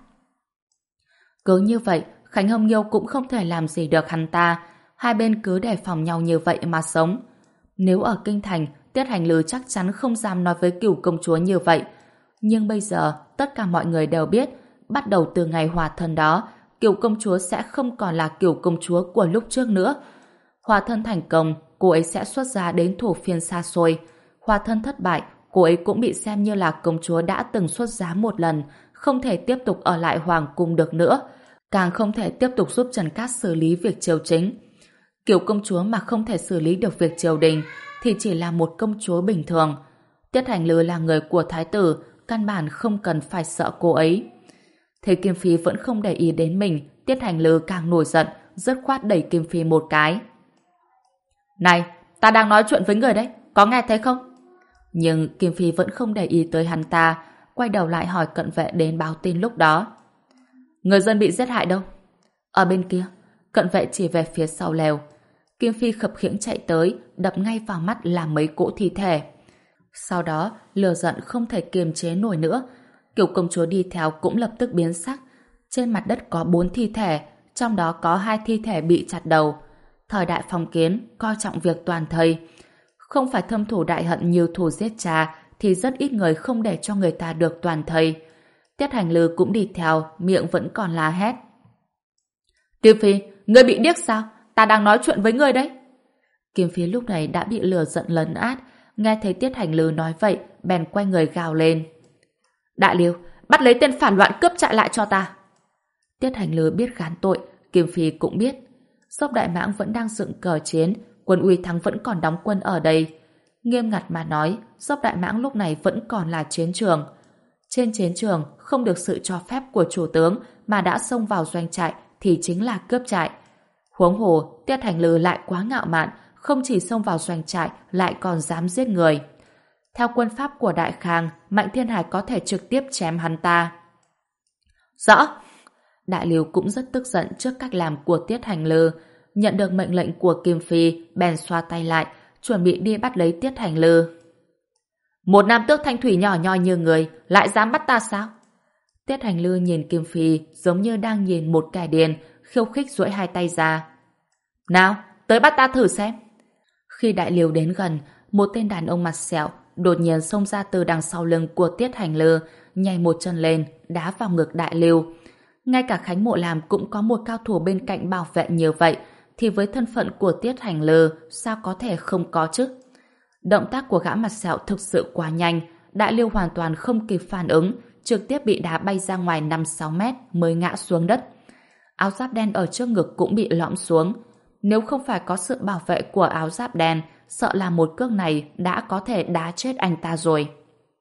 Cứ như vậy, Khánh Hồng Nghiêu cũng không thể làm gì được hắn ta. Hai bên cứ đề phòng nhau như vậy mà sống. Nếu ở kinh thành, Tiết Hành Lư chắc chắn không dám nói với Cửu công chúa như vậy. Nhưng bây giờ, tất cả mọi người đều biết, bắt đầu từ ngày hòa thân đó, Cửu công chúa sẽ không còn là Cửu công chúa của lúc trước nữa. Hòa thân thành công, cô ấy sẽ xuất gia đến thổ phiên xa xôi. Hòa thân thất bại, cô ấy cũng bị xem như là công chúa đã từng xuất giá một lần, không thể tiếp tục ở lại hoàng cung được nữa, càng không thể tiếp tục giúp Trần Cát xử lý việc triều chính. Cửu công chúa mà không thể xử lý được việc triều đình thì chỉ là một công chúa bình thường. Tiết Hành Lư là người của thái tử, căn bản không cần phải sợ cô ấy. Thấy Kim Phi vẫn không để ý đến mình, Tiết Hành Lư càng nổi giận, dứt khoát đẩy Kim Phi một cái. Này, ta đang nói chuyện với người đấy, có nghe thấy không? Nhưng Kim Phi vẫn không để ý tới hắn ta, quay đầu lại hỏi cận vệ đến báo tin lúc đó. Người dân bị giết hại đâu? Ở bên kia. Cận vệ chỉ về phía sau lều. Kim Phi khập khiễng chạy tới, đập ngay vào mắt là mấy cỗ thi thể. Sau đó, lửa giận không thể kiềm chế nổi nữa. Cửu công chúa đi theo cũng lập tức biến sắc. Trên mặt đất có bốn thi thể, trong đó có hai thi thể bị chặt đầu. Thời đại phong kiến, coi trọng việc toàn thây. Không phải thâm thủ đại hận như thù giết cha, thì rất ít người không để cho người ta được toàn thây. Tiết Hành Lư cũng đi theo, miệng vẫn còn la hét. Kim Phi, ngươi bị điếc sao? Ta đang nói chuyện với ngươi đấy. Kim Phi lúc này đã bị lửa giận lấn át, nghe thấy Tiết Hành Lư nói vậy, bèn quay người gào lên. Đại Liêu, bắt lấy tên phản loạn cướp trại lại cho ta. Tiết Hành Lư biết gán tội, Kim Phi cũng biết. Dốc Đại Mãng vẫn đang dựng cờ chiến, quân Uy Thắng vẫn còn đóng quân ở đây. Nghiêm ngặt mà nói, Dốc Đại Mãng lúc này vẫn còn là chiến trường. Trên chiến trường, không được sự cho phép của chủ tướng mà đã xông vào doanh trại thì chính là cướp trại. Huống hồ, Tiết Hành Lư lại quá ngạo mạn, không chỉ xông vào doanh trại lại còn dám giết người. Theo quân pháp của Đại Khang, Mạnh Thiên Hải có thể trực tiếp chém hắn ta. Rõ! Đại Liêu cũng rất tức giận trước cách làm của Tiết Hành Lư. Nhận được mệnh lệnh của Kim Phi, bèn xoa tay lại, chuẩn bị đi bắt lấy Tiết Hành Lư. Một nam tước thanh thủy nhỏ nhoi như người, lại dám bắt ta sao? Tiết Hành Lư nhìn Kim Phi giống như đang nhìn một kẻ điên, khiêu khích duỗi hai tay ra. Nào, tới bắt ta thử xem. Khi Đại Liêu đến gần, một tên đàn ông mặt sẹo đột nhiên xông ra từ đằng sau lưng của Tiết Hành Lư, nhảy một chân lên, đá vào ngực Đại Liêu. Ngay cả Khánh Mộ Làm cũng có một cao thủ bên cạnh bảo vệ như vậy, thì với thân phận của Tiết Hành Lư, sao có thể không có chứ? Động tác của gã mặt sẹo thực sự quá nhanh, Đại Liêu hoàn toàn không kịp phản ứng, trực tiếp bị đá bay ra ngoài năm sáu mét mới ngã xuống đất. Áo giáp đen ở trước ngực cũng bị lõm xuống. Nếu không phải có sự bảo vệ của áo giáp đen, sợ là một cước này đã có thể đá chết anh ta rồi.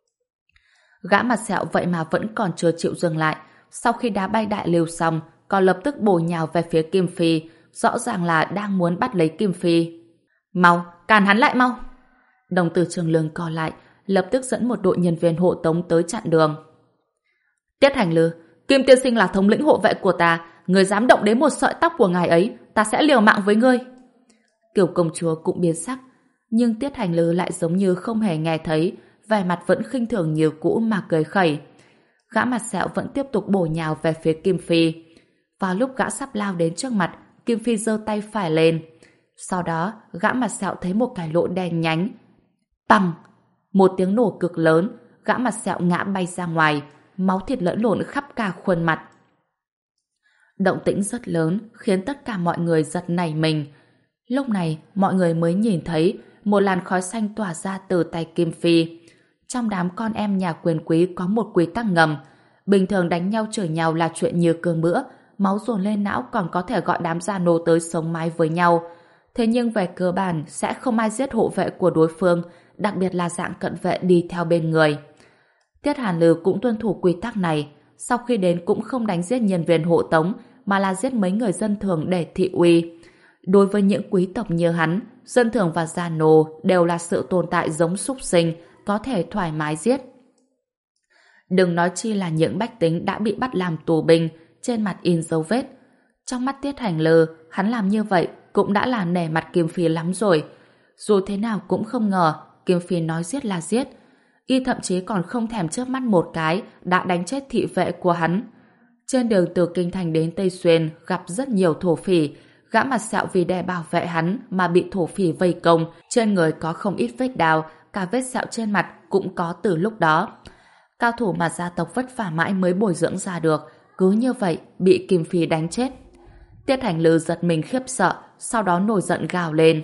Gã mặt sẹo vậy mà vẫn còn chưa chịu dừng lại. Sau khi đá bay Đại Liêu xong, còn lập tức bổ nhào về phía Kim Phi, rõ ràng là đang muốn bắt lấy Kim Phi. Mau, càn hắn lại mau! Đồng tử Trường Lương co lại, lập tức dẫn một đội nhân viên hộ tống tới chặn đường. Tiết Hành Lư, Kim tiên sinh là thống lĩnh hộ vệ của ta, người dám động đến một sợi tóc của ngài ấy, ta sẽ liều mạng với ngươi. Kiều công chúa cũng biến sắc, nhưng Tiết Hành Lư lại giống như không hề nghe thấy, vẻ mặt vẫn khinh thường như cũ mà cười khẩy. Gã mặt sẹo vẫn tiếp tục bổ nhào về phía Kim Phi. Vào lúc gã sắp lao đến trước mặt, Kim Phi giơ tay phải lên. Sau đó, gã mặt sẹo thấy một cái lỗ đen nhánh. Bằng! Một tiếng nổ cực lớn, gã mặt sẹo ngã bay ra ngoài, máu thịt lẫn lộn khắp cả khuôn mặt. Động tĩnh rất lớn, khiến tất cả mọi người giật nảy mình. Lúc này, mọi người mới nhìn thấy một làn khói xanh tỏa ra từ tay Kim Phi. Trong đám con em nhà quyền quý có một quy tắc ngầm. Bình thường đánh nhau chửi nhau là chuyện như cơm bữa, máu dồn lên não còn có thể gọi đám gia nô tới sống mái với nhau. Thế nhưng về cơ bản sẽ không ai giết hộ vệ của đối phương, đặc biệt là dạng cận vệ đi theo bên người. Tiết Hàn Lư cũng tuân thủ quy tắc này, sau khi đến cũng không đánh giết nhân viên hộ tống, mà là giết mấy người dân thường để thị uy. Đối với những quý tộc như hắn, dân thường và gia nô đều là sự tồn tại giống súc sinh, có thể thoải mái giết. Đừng nói chi là những bách tính đã bị bắt làm tù binh, trên mặt in dấu vết. Trong mắt Tiết Hành Lư, hắn làm như vậy cũng đã là nể mặt Kim Phi lắm rồi. Dù thế nào cũng không ngờ Kim Phi nói giết là giết. Y thậm chí còn không thèm chớp mắt một cái đã đánh chết thị vệ của hắn. Trên đường từ Kinh Thành đến Tây Xuyên gặp rất nhiều thổ phỉ. Gã mặt sẹo vì để bảo vệ hắn mà bị thổ phỉ vây công, trên người có không ít vết đào, cả vết sẹo trên mặt cũng có từ lúc đó. Cao thủ mà gia tộc vất vả mãi mới bồi dưỡng ra được, cứ như vậy bị Kim Phi đánh chết. Tiết Hành Lư giật mình khiếp sợ, sau đó nổi giận gào lên.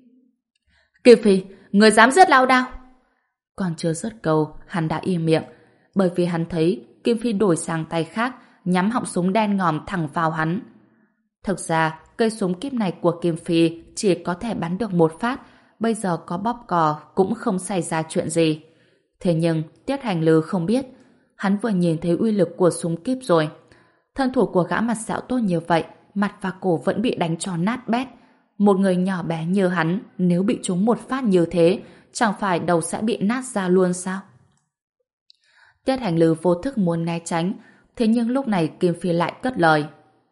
Kim Phi, người dám giết Lao Đao? Còn chưa dứt câu, hắn đã im miệng, bởi vì hắn thấy Kim Phi đổi sang tay khác, nhắm họng súng đen ngòm thẳng vào hắn. Thực ra, cây súng kíp này của Kim Phi chỉ có thể bắn được một phát, bây giờ có bóp cò cũng không xảy ra chuyện gì. Thế nhưng, Tiết Hành Lư không biết, hắn vừa nhìn thấy uy lực của súng kíp rồi. Thân thủ của gã mặt sẹo tốt như vậy, mặt và cổ vẫn bị đánh cho nát bét. Một người nhỏ bé như hắn, nếu bị trúng một phát như thế, chẳng phải đầu sẽ bị nát ra luôn sao? Tiết Hành Lư vô thức muốn né tránh, thế nhưng lúc này Kim Phi lại cất lời.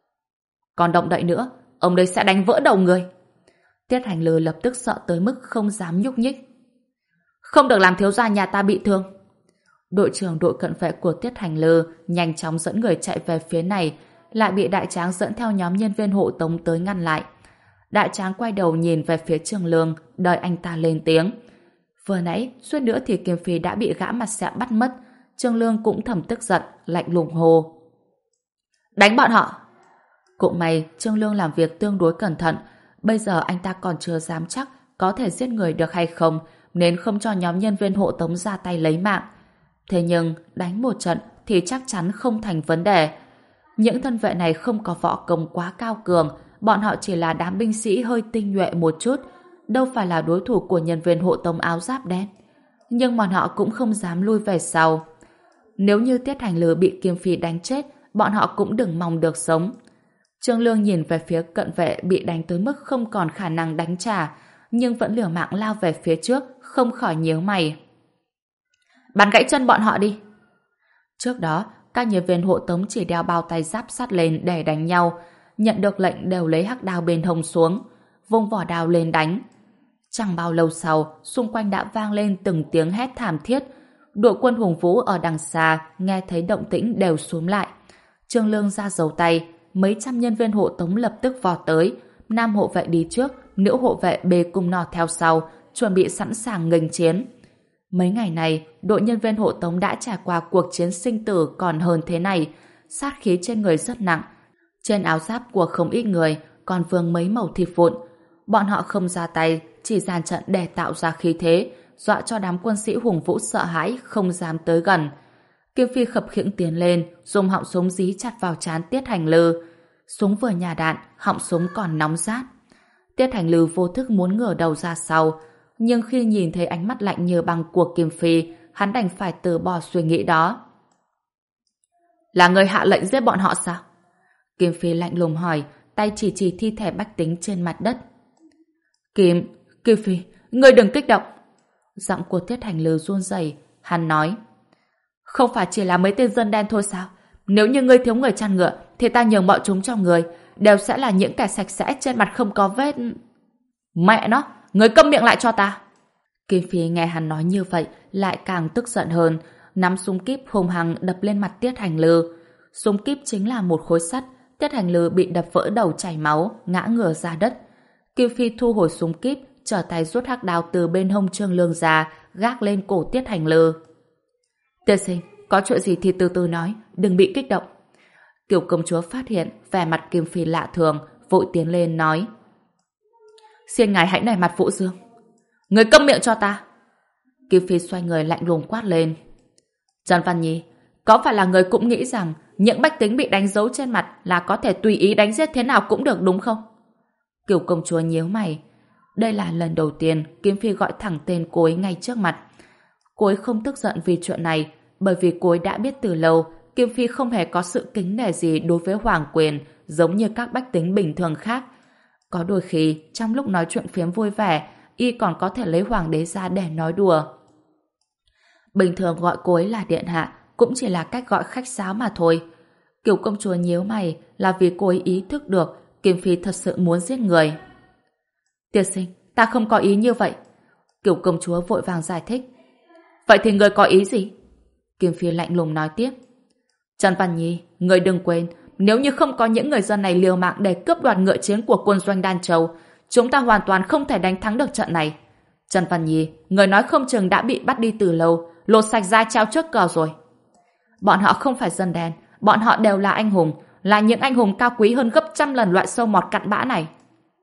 Còn động đậy nữa, ông đây sẽ đánh vỡ đầu người. Tiết Hành Lư lập tức sợ tới mức không dám nhúc nhích. Không được làm thiếu gia nhà ta bị thương. Đội trưởng đội cận vệ của Tiết Hành Lư nhanh chóng dẫn người chạy về phía này, lại bị đại tráng dẫn theo nhóm nhân viên hộ tống tới ngăn lại. Đại tráng quay đầu nhìn về phía Trương Lương, đợi anh ta lên tiếng. Vừa nãy, suýt nữa thì Kim Phi đã bị gã mặt sẹo bắt mất. Trương Lương cũng thầm tức giận, lạnh lùng hô. Đánh bọn họ! Cũng may, Trương Lương làm việc tương đối cẩn thận. Bây giờ anh ta còn chưa dám chắc có thể giết người được hay không, nên không cho nhóm nhân viên hộ tống ra tay lấy mạng. Thế nhưng, đánh một trận thì chắc chắn không thành vấn đề. Những thân vệ này không có võ công quá cao cường, bọn họ chỉ là đám binh sĩ hơi tinh nhuệ một chút, đâu phải là đối thủ của nhân viên hộ tống áo giáp đen. Nhưng bọn họ cũng không dám lui về sau. Nếu như Tiết Hành Lư bị Kim Phi đánh chết, bọn họ cũng đừng mong được sống. Trương Lương nhìn về phía cận vệ bị đánh tới mức không còn khả năng đánh trả, nhưng vẫn liều mạng lao về phía trước, không khỏi nhíu mày. Bắn gãy chân bọn họ đi. Trước đó, các nhân viên hộ tống chỉ đeo bao tay giáp sắt lên để đánh nhau, nhận được lệnh đều lấy hắc đao bên hông xuống, vung vỏ đao lên đánh. Chẳng bao lâu sau, xung quanh đã vang lên từng tiếng hét thảm thiết. Đội quân Hùng Vũ ở đằng xa nghe thấy động tĩnh đều xúm lại. Trương Lương ra dấu tay, mấy trăm nhân viên hộ tống lập tức vọt tới. Nam hộ vệ đi trước, nữ hộ vệ bê cung nỏ theo sau, chuẩn bị sẵn sàng nghênh chiến. Mấy ngày này, đội nhân viên hộ tống đã trải qua cuộc chiến sinh tử còn hơn thế này. Sát khí trên người rất nặng. Trên áo giáp của không ít người còn vương mấy mẩu thịt vụn. Bọn họ không ra tay, chỉ dàn trận để tạo ra khí thế, dọa cho đám quân sĩ Hùng Vũ sợ hãi, không dám tới gần. Kim Phi khập khiễng tiến lên, dùng họng súng dí chặt vào trán Tiết Hành Lư. Súng vừa nhả đạn, họng súng còn nóng rát. Tiết Hành Lư vô thức muốn ngửa đầu ra sau, nhưng khi nhìn thấy ánh mắt lạnh như băng của Kim Phi, hắn đành phải từ bỏ suy nghĩ đó. Là người hạ lệnh giết bọn họ sao? Kim Phi lạnh lùng hỏi, tay chỉ chỉ thi thể bách tính trên mặt đất. Kim, Kim Phi, người đừng kích động. Giọng của Tiết Hành Lư run rẩy, hắn nói. Không phải chỉ là mấy tên dân đen thôi sao? Nếu như ngươi thiếu người chăn ngựa, thì ta nhường bọn chúng cho ngươi, đều sẽ là những kẻ sạch sẽ trên mặt không có vết. Mẹ nó, ngươi câm miệng lại cho ta. Kim Phi nghe hắn nói như vậy, lại càng tức giận hơn, nắm súng kíp hung hăng đập lên mặt Tiết Hành Lư. Súng kíp chính là một khối sắt, Tiết Hành Lư bị đập vỡ đầu chảy máu, ngã ngửa ra đất. Kim Phi thu hồi súng kíp, trở tay rút hắc đao từ bên hông Trương Lương ra, gác lên cổ Tiết Hành Lư. Tiên sinh, có chuyện gì thì từ từ nói, đừng bị kích động. Kiều công chúa phát hiện vẻ mặt Kim Phi lạ thường, vội tiến lên nói: Xin ngài hãy nể mặt Vũ Dương. Người câm miệng cho ta. Kim Phi xoay người lạnh lùng quát lên: Trần Văn Nhi, có phải là người cũng nghĩ rằng những bách tính bị đánh dấu trên mặt là có thể tùy ý đánh giết thế nào cũng được đúng không? Kiều công chúa nhíu mày. Đây là lần đầu tiên Kim Phi gọi thẳng tên cô ấy ngay trước mặt. Cô ấy không tức giận vì chuyện này, bởi vì cô ấy đã biết từ lâu Kim Phi không hề có sự kính nể gì đối với hoàng quyền giống như các bách tính bình thường khác. Có đôi khi, trong lúc nói chuyện phiếm vui vẻ, y còn có thể lấy hoàng đế ra để nói đùa. Bình thường gọi cô ấy là điện hạ cũng chỉ là cách gọi khách sáo mà thôi. Kiều công chúa nhíu mày là vì cô ấy ý thức được Kim Phi thật sự muốn giết người. Tiên sinh, ta không có ý như vậy. Kiều công chúa vội vàng giải thích. Vậy thì người có ý gì? Kim Phi lạnh lùng nói tiếp. Trần Văn Nhi, người đừng quên, nếu như không có những người dân này liều mạng để cướp đoạt ngựa chiến của quân doanh Đan Châu, chúng ta hoàn toàn không thể đánh thắng được trận này. Trần Văn Nhi, người nói không chừng đã bị bắt đi từ lâu, lột sạch da treo trước cờ rồi. Bọn họ không phải dân đen, bọn họ đều là anh hùng, là những anh hùng cao quý hơn gấp trăm lần loại sâu mọt cặn bã này.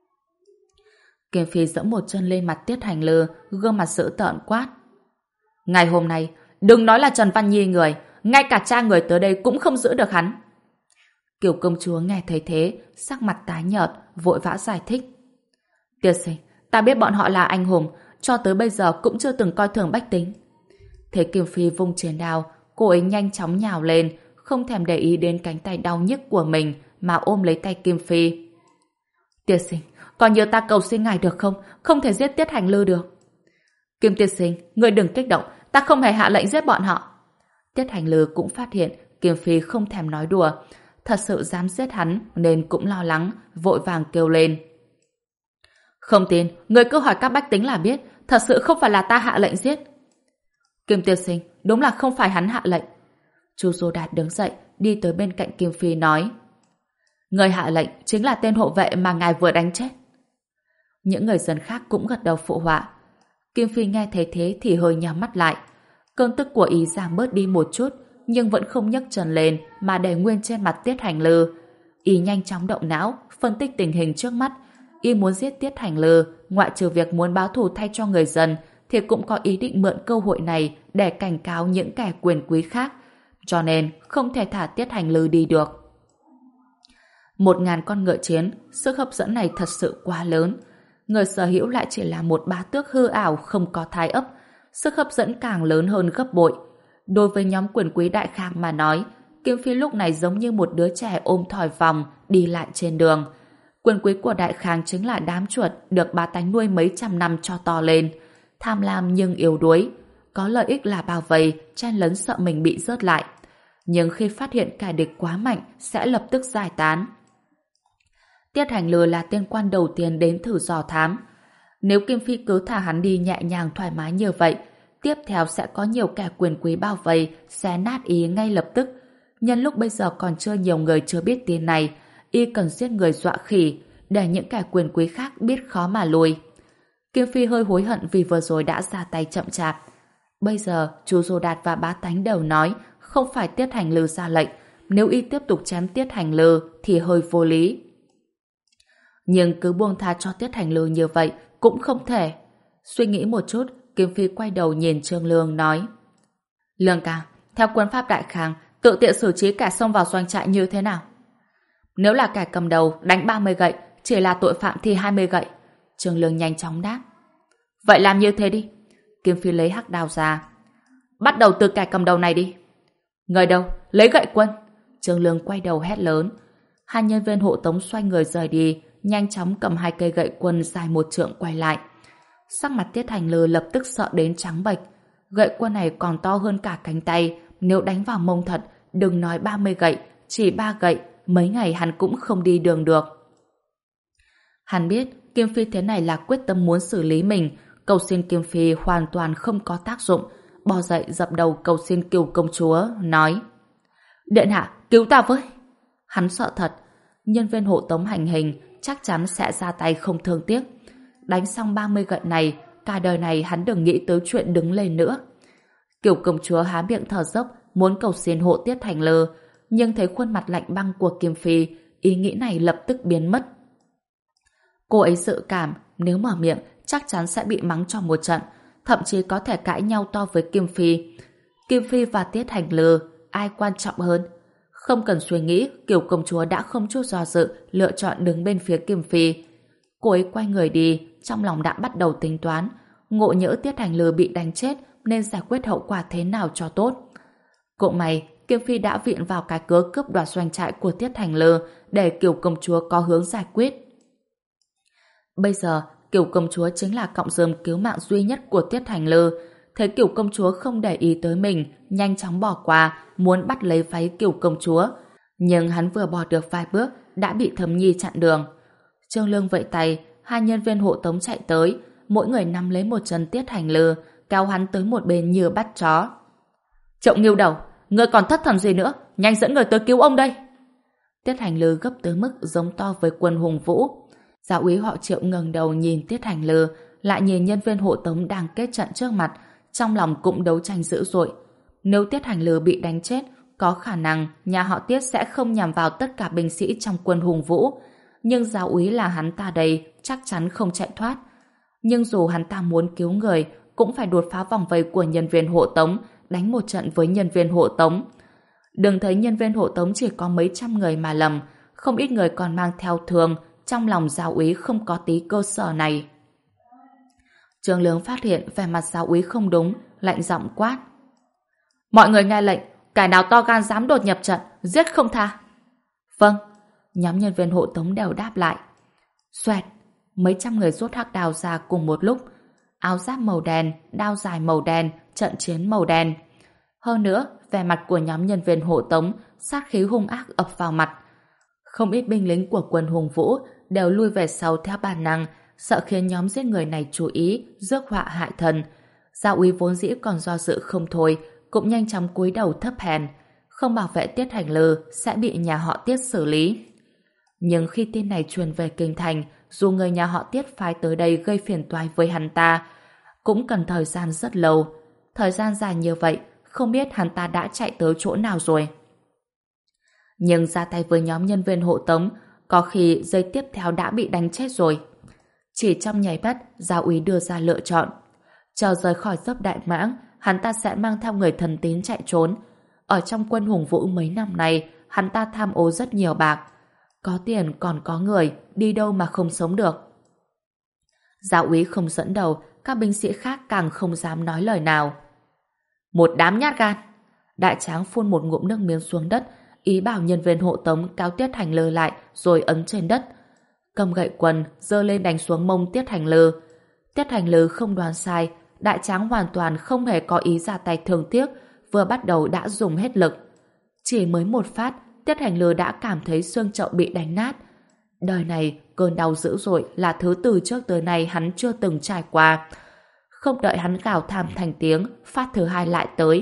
Kim Phi giẫm một chân lên mặt Tiết Hành Lư, gương mặt dữ tợn quát. Ngày hôm nay, đừng nói là Trần Văn Nhi người, ngay cả cha người tới đây cũng không giữ được hắn. Kiều công chúa nghe thấy thế, sắc mặt tái nhợt, vội vã giải thích. Tiên sinh, ta biết bọn họ là anh hùng, cho tới bây giờ cũng chưa từng coi thường bách tính. Thế Kim Phi vung chiến đao, cô ấy nhanh chóng nhào lên, không thèm để ý đến cánh tay đau nhức của mình mà ôm lấy tay Kim Phi. Tiên sinh, còn nhớ ta cầu xin ngài được không? Không thể giết Tiết Hành Lư được. Kim tiên sinh, người đừng kích động, ta không hề hạ lệnh giết bọn họ. Tiết Hành Lư cũng phát hiện Kim Phi không thèm nói đùa, thật sự dám giết hắn nên cũng lo lắng, vội vàng kêu lên. Không tin, người cứ hỏi các bách tính là biết, thật sự không phải là ta hạ lệnh giết. Kim tiên sinh, đúng là không phải hắn hạ lệnh. Chu Du Đạt đứng dậy, đi tới bên cạnh Kim Phi nói. Người hạ lệnh chính là tên hộ vệ mà ngài vừa đánh chết. Những người dân khác cũng gật đầu phụ họa. Kim Phi nghe thấy thế thì hơi nhắm mắt lại. Cơn tức của ý giảm bớt đi một chút, nhưng vẫn không nhấc chân lên mà để nguyên trên mặt Tiết Hành Lư. Ý nhanh chóng động não, phân tích tình hình trước mắt. Y muốn giết Tiết Hành Lư, ngoại trừ việc muốn báo thù thay cho người dân, thì cũng có ý định mượn cơ hội này để cảnh cáo những kẻ quyền quý khác. Cho nên không thể thả Tiết Hành Lư đi được. Một ngàn con ngựa chiến, sức hấp dẫn này thật sự quá lớn. Người sở hữu lại chỉ là một bá tước hư ảo không có thai ấp, sức hấp dẫn càng lớn hơn gấp bội. Đối với nhóm quyền quý đại khang mà nói, Kim Phi lúc này giống như một đứa trẻ ôm thỏi vòng đi lại trên đường. Quyền quý của đại khang chính là đám chuột được bá tánh nuôi mấy trăm năm cho to lên, tham lam nhưng yếu đuối, có lợi ích là bao vây, chen lấn sợ mình bị rớt lại. Nhưng khi phát hiện kẻ địch quá mạnh sẽ lập tức giải tán. Tiết Hành Lư là tên quan đầu tiên đến thử dò thám. Nếu Kim Phi cứ thả hắn đi nhẹ nhàng thoải mái như vậy, tiếp theo sẽ có nhiều kẻ quyền quý bao vây, xé nát ý ngay lập tức. Nhân lúc bây giờ còn chưa nhiều người chưa biết tin này, y cần giết người dọa khỉ, để những kẻ quyền quý khác biết khó mà lùi. Kim Phi hơi hối hận vì vừa rồi đã ra tay chậm chạp. Bây giờ, chú Du Đạt và bá tánh đều nói không phải Tiết Hành Lư ra lệnh, nếu y tiếp tục chém Tiết Hành Lư thì hơi vô lý. Nhưng cứ buông tha cho Tiết Hành Lư như vậy cũng không thể. Suy nghĩ một chút, Kim Phi quay đầu nhìn Trương Lương nói. Lương ca, theo quân pháp đại khang, tự tiện xử trí kẻ xông vào doanh trại như thế nào? Nếu là kẻ cầm đầu đánh ba mươi gậy, chỉ là tội phạm thì hai mươi gậy. Trương Lương nhanh chóng đáp. Vậy làm như thế đi. Kim Phi lấy hắc đao ra. Bắt đầu từ kẻ cầm đầu này đi. Người đâu? Lấy gậy quân. Trương Lương quay đầu hét lớn. Hai nhân viên hộ tống xoay người rời đi, nhanh chóng cầm hai cây gậy quân dài một trượng quay lại. Sắc mặt Tiết Hành Lư lập tức sợ đến trắng bệch. Gậy quân này còn to hơn cả cánh tay, nếu đánh vào mông thật đừng nói ba mươi gậy, chỉ ba gậy, mấy ngày hắn cũng không đi đường được. Hắn biết Kim Phi thế này là quyết tâm muốn xử lý mình, cầu xin Kim Phi hoàn toàn không có tác dụng, bò dậy dập đầu cầu xin Kiều công chúa, nói: Điện hạ, cứu ta với! Hắn sợ thật, nhân viên hộ tống hành hình chắc chắn sẽ ra tay không thương tiếc. Đánh xong ba mươi gậy này, cả đời này hắn đừng nghĩ tới chuyện đứng lên nữa. Kiều công chúa há miệng thở dốc, muốn cầu xin hộ Tiết Thành Lư, nhưng thấy khuôn mặt lạnh băng của Kim Phi, ý nghĩ này lập tức biến mất. Cô ấy dự cảm nếu mở miệng chắc chắn sẽ bị mắng cho một trận, thậm chí có thể cãi nhau to với Kim Phi. Kim Phi và Tiết Thành Lư, ai quan trọng hơn? Không cần suy nghĩ, Kiều công chúa đã không chút do dự lựa chọn đứng bên phía Kim Phi. Cô ấy quay người đi, trong lòng đã bắt đầu tính toán, ngộ nhỡ Tiết Thành Lư bị đánh chết nên giải quyết hậu quả thế nào cho tốt. Cũng may, Kim Phi đã viện vào cái cớ cướp đoạt doanh trại của Tiết Thành Lư để Kiều công chúa có hướng giải quyết. Bây giờ, Kiều công chúa chính là cọng rơm cứu mạng duy nhất của Tiết Thành Lư. Thấy Kiều công chúa không để ý tới mình, nhanh chóng bỏ qua, muốn bắt lấy váy Kiều công chúa. Nhưng hắn vừa bỏ được vài bước, đã bị Thấm Nhi chặn đường. Trương Lương vẫy tay, hai nhân viên hộ tống chạy tới, mỗi người nắm lấy một chân Tiết Thành Lư, kéo hắn tới một bên như bắt chó. Trộm nghiêu đầu, ngươi còn thất thần gì nữa, nhanh dẫn người tới cứu ông đây! Tiết Thành Lư gấp tới mức giống to với quân hùng vũ. Giáo úy họ Triệu ngẩng đầu nhìn Tiết Thành Lư, lại nhìn nhân viên hộ tống đang kết trận trước mặt, trong lòng cũng đấu tranh dữ dội. Nếu Tiết Thành Lư bị đánh chết, có khả năng nhà họ Tiết sẽ không nhằm vào tất cả binh sĩ trong quân hùng vũ, nhưng giáo úy là hắn ta đây chắc chắn không chạy thoát. Nhưng dù hắn ta muốn cứu người, cũng phải đột phá vòng vây của nhân viên hộ tống, đánh một trận với nhân viên hộ tống. Đừng thấy nhân viên hộ tống chỉ có mấy trăm người mà lầm, không ít người còn mang theo thương, trong lòng giáo úy không có tí cơ sở này. Trương Lương phát hiện vẻ mặt giáo úy không đúng, lạnh giọng quát: Mọi người nghe lệnh, kẻ nào to gan dám đột nhập trận, giết không tha. Vâng. Nhóm nhân viên hộ tống đều đáp lại. Xoẹt, mấy trăm người rút hắc đao ra cùng một lúc, áo giáp màu đen, đao dài màu đen, trận chiến màu đen. Hơn nữa, vẻ mặt của nhóm nhân viên hộ tống sát khí hung ác ập vào mặt. Không ít binh lính của quân hùng vũ đều lui về sau theo bản năng, sợ khiến nhóm giết người này chú ý, rước họa hại thân. Giáo úy vốn dĩ còn do dự không thôi, cũng nhanh chóng cúi đầu thấp hèn, không bảo vệ Tiết Thành Lư sẽ bị nhà họ Tiết xử lý. Nhưng khi tin này truyền về kinh thành, dù người nhà họ Tiết phái tới đây gây phiền toái với hắn ta, cũng cần thời gian rất lâu. Thời gian dài như vậy, không biết hắn ta đã chạy tới chỗ nào rồi. Nhưng ra tay với nhóm nhân viên hộ tống, có khi giây tiếp theo đã bị đánh chết rồi. Chỉ trong nháy mắt, giáo úy đưa ra lựa chọn. Chờ rời khỏi dốc Đại Mãng, hắn ta sẽ mang theo người thần tín chạy trốn. Ở trong quân hùng vũ mấy năm nay, hắn ta tham ô rất nhiều bạc. Có tiền còn có người, đi đâu mà không sống được. Giáo úy không dẫn đầu, các binh sĩ khác càng không dám nói lời nào. Một đám nhát gan! Đại tráng phun một ngụm nước miếng xuống đất, ý bảo nhân viên hộ tống kéo Tiết Thành Lư lại rồi ấn trên đất. Cầm gậy quần, giơ lên đánh xuống mông Tiết Thành Lư. Tiết Thành Lư không đoán sai, đại tráng hoàn toàn không hề có ý ra tay thương tiếc, vừa bắt đầu đã dùng hết lực. Chỉ mới một phát, Tiết Thành Lư đã cảm thấy xương chậu bị đánh nát. Đời này, cơn đau dữ dội là thứ từ trước tới nay hắn chưa từng trải qua. Không đợi hắn gào thảm thành tiếng, phát thứ hai lại tới.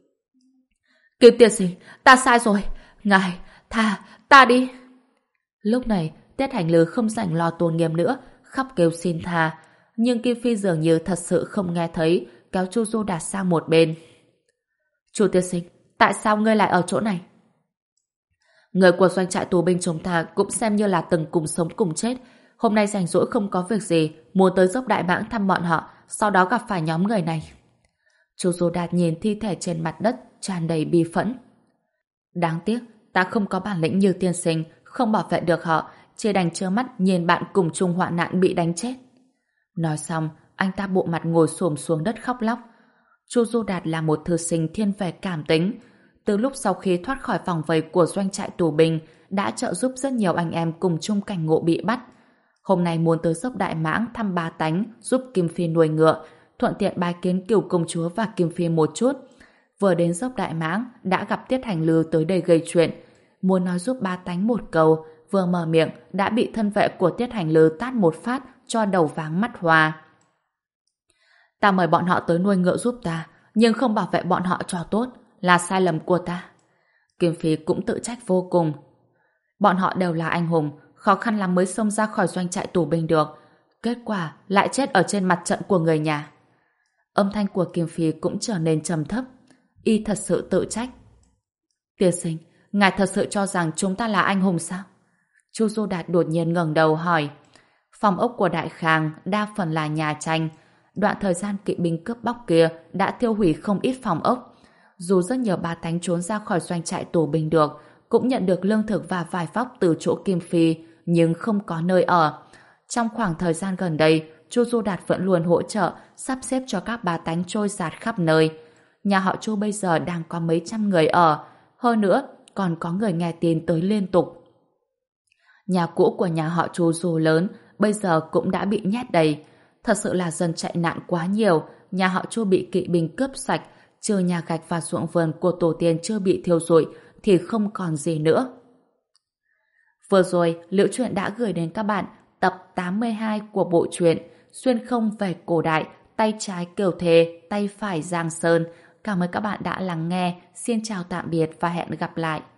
Kim tiên sinh, ta sai rồi. Ngài, tha, ta đi. Lúc này, Tiết Thành Lư không rảnh lo tôn nghiêm nữa, khóc kêu xin tha. Nhưng Kim Phi dường như thật sự không nghe thấy, kéo Chu Du Đạt sang một bên. Chu tiên sinh, tại sao ngươi lại ở chỗ này? Người của doanh trại tù binh chúng ta cũng xem như là từng cùng sống cùng chết. Hôm nay rảnh rỗi không có việc gì, muốn tới dốc Đại Mãng thăm bọn họ, sau đó gặp phải nhóm người này. Chu Du Đạt nhìn thi thể trên mặt đất, tràn đầy bi phẫn. Đáng tiếc, ta không có bản lĩnh như tiên sinh, không bảo vệ được họ, chỉ đành trơ mắt nhìn bạn cùng chung hoạn nạn bị đánh chết. Nói xong, anh ta bộ mặt ngồi xổm xuống đất khóc lóc. Chu Du Đạt là một thư sinh thiên về cảm tính. Từ lúc sau khi thoát khỏi vòng vây của doanh trại tù binh, đã trợ giúp rất nhiều anh em cùng chung cảnh ngộ bị bắt. Hôm nay muốn tới dốc Đại Mãng thăm Bá Tánh, giúp Kim Phi nuôi ngựa, thuận tiện bái kiến Kiều công chúa và Kim Phi một chút. vừa đến dốc Đại Mãng đã gặp Tiết Hành Lư tới đây gây chuyện, muốn nói giúp ba tánh một câu, vừa mở miệng đã bị thân vệ của Tiết Hành Lư tát một phát cho đầu váng mắt hoa. Ta mời bọn họ tới nuôi ngựa giúp ta, nhưng không bảo vệ bọn họ cho tốt, là sai lầm của ta. Kim Phi cũng tự trách vô cùng. Bọn họ đều là anh hùng, khó khăn lắm mới xông ra khỏi doanh trại tù binh được, kết quả lại chết ở trên mặt trận của người nhà. Âm thanh của Kim Phi cũng trở nên trầm thấp. Y thật sự tự trách. Tiên sinh, ngài thật sự cho rằng chúng ta là anh hùng sao? Chu Du Đạt đột nhiên ngẩng đầu hỏi. Phòng ốc của Đại Khang đa phần là nhà tranh. Đoạn thời gian kỵ binh cướp bóc kia đã tiêu hủy không ít phòng ốc. Dù rất nhiều bá tánh trốn ra khỏi doanh trại tù binh được, cũng nhận được lương thực và vải vóc từ chỗ Kim Phi, nhưng không có nơi ở. Trong khoảng thời gian gần đây, Chu Du Đạt vẫn luôn hỗ trợ sắp xếp cho các bá tánh trôi dạt khắp nơi. Nhà họ Chu bây giờ đang có mấy trăm người ở, hơn nữa còn có người nghe tin tới liên tục. Nhà cũ của nhà họ Chu dù lớn, bây giờ cũng đã bị nhét đầy. Thật sự là dân chạy nạn quá nhiều, nhà họ Chu bị kỵ binh cướp sạch, trừ nhà gạch và ruộng vườn của tổ tiên chưa bị thiêu rụi thì không còn gì nữa. Vừa rồi, Liễu Chuyện đã gửi đến các bạn tập tám mươi hai của bộ truyện Xuyên không về cổ đại, tay trái Kiều Thề, tay phải Giang Sơn. Cảm ơn các bạn đã lắng nghe. Xin chào tạm biệt và hẹn gặp lại.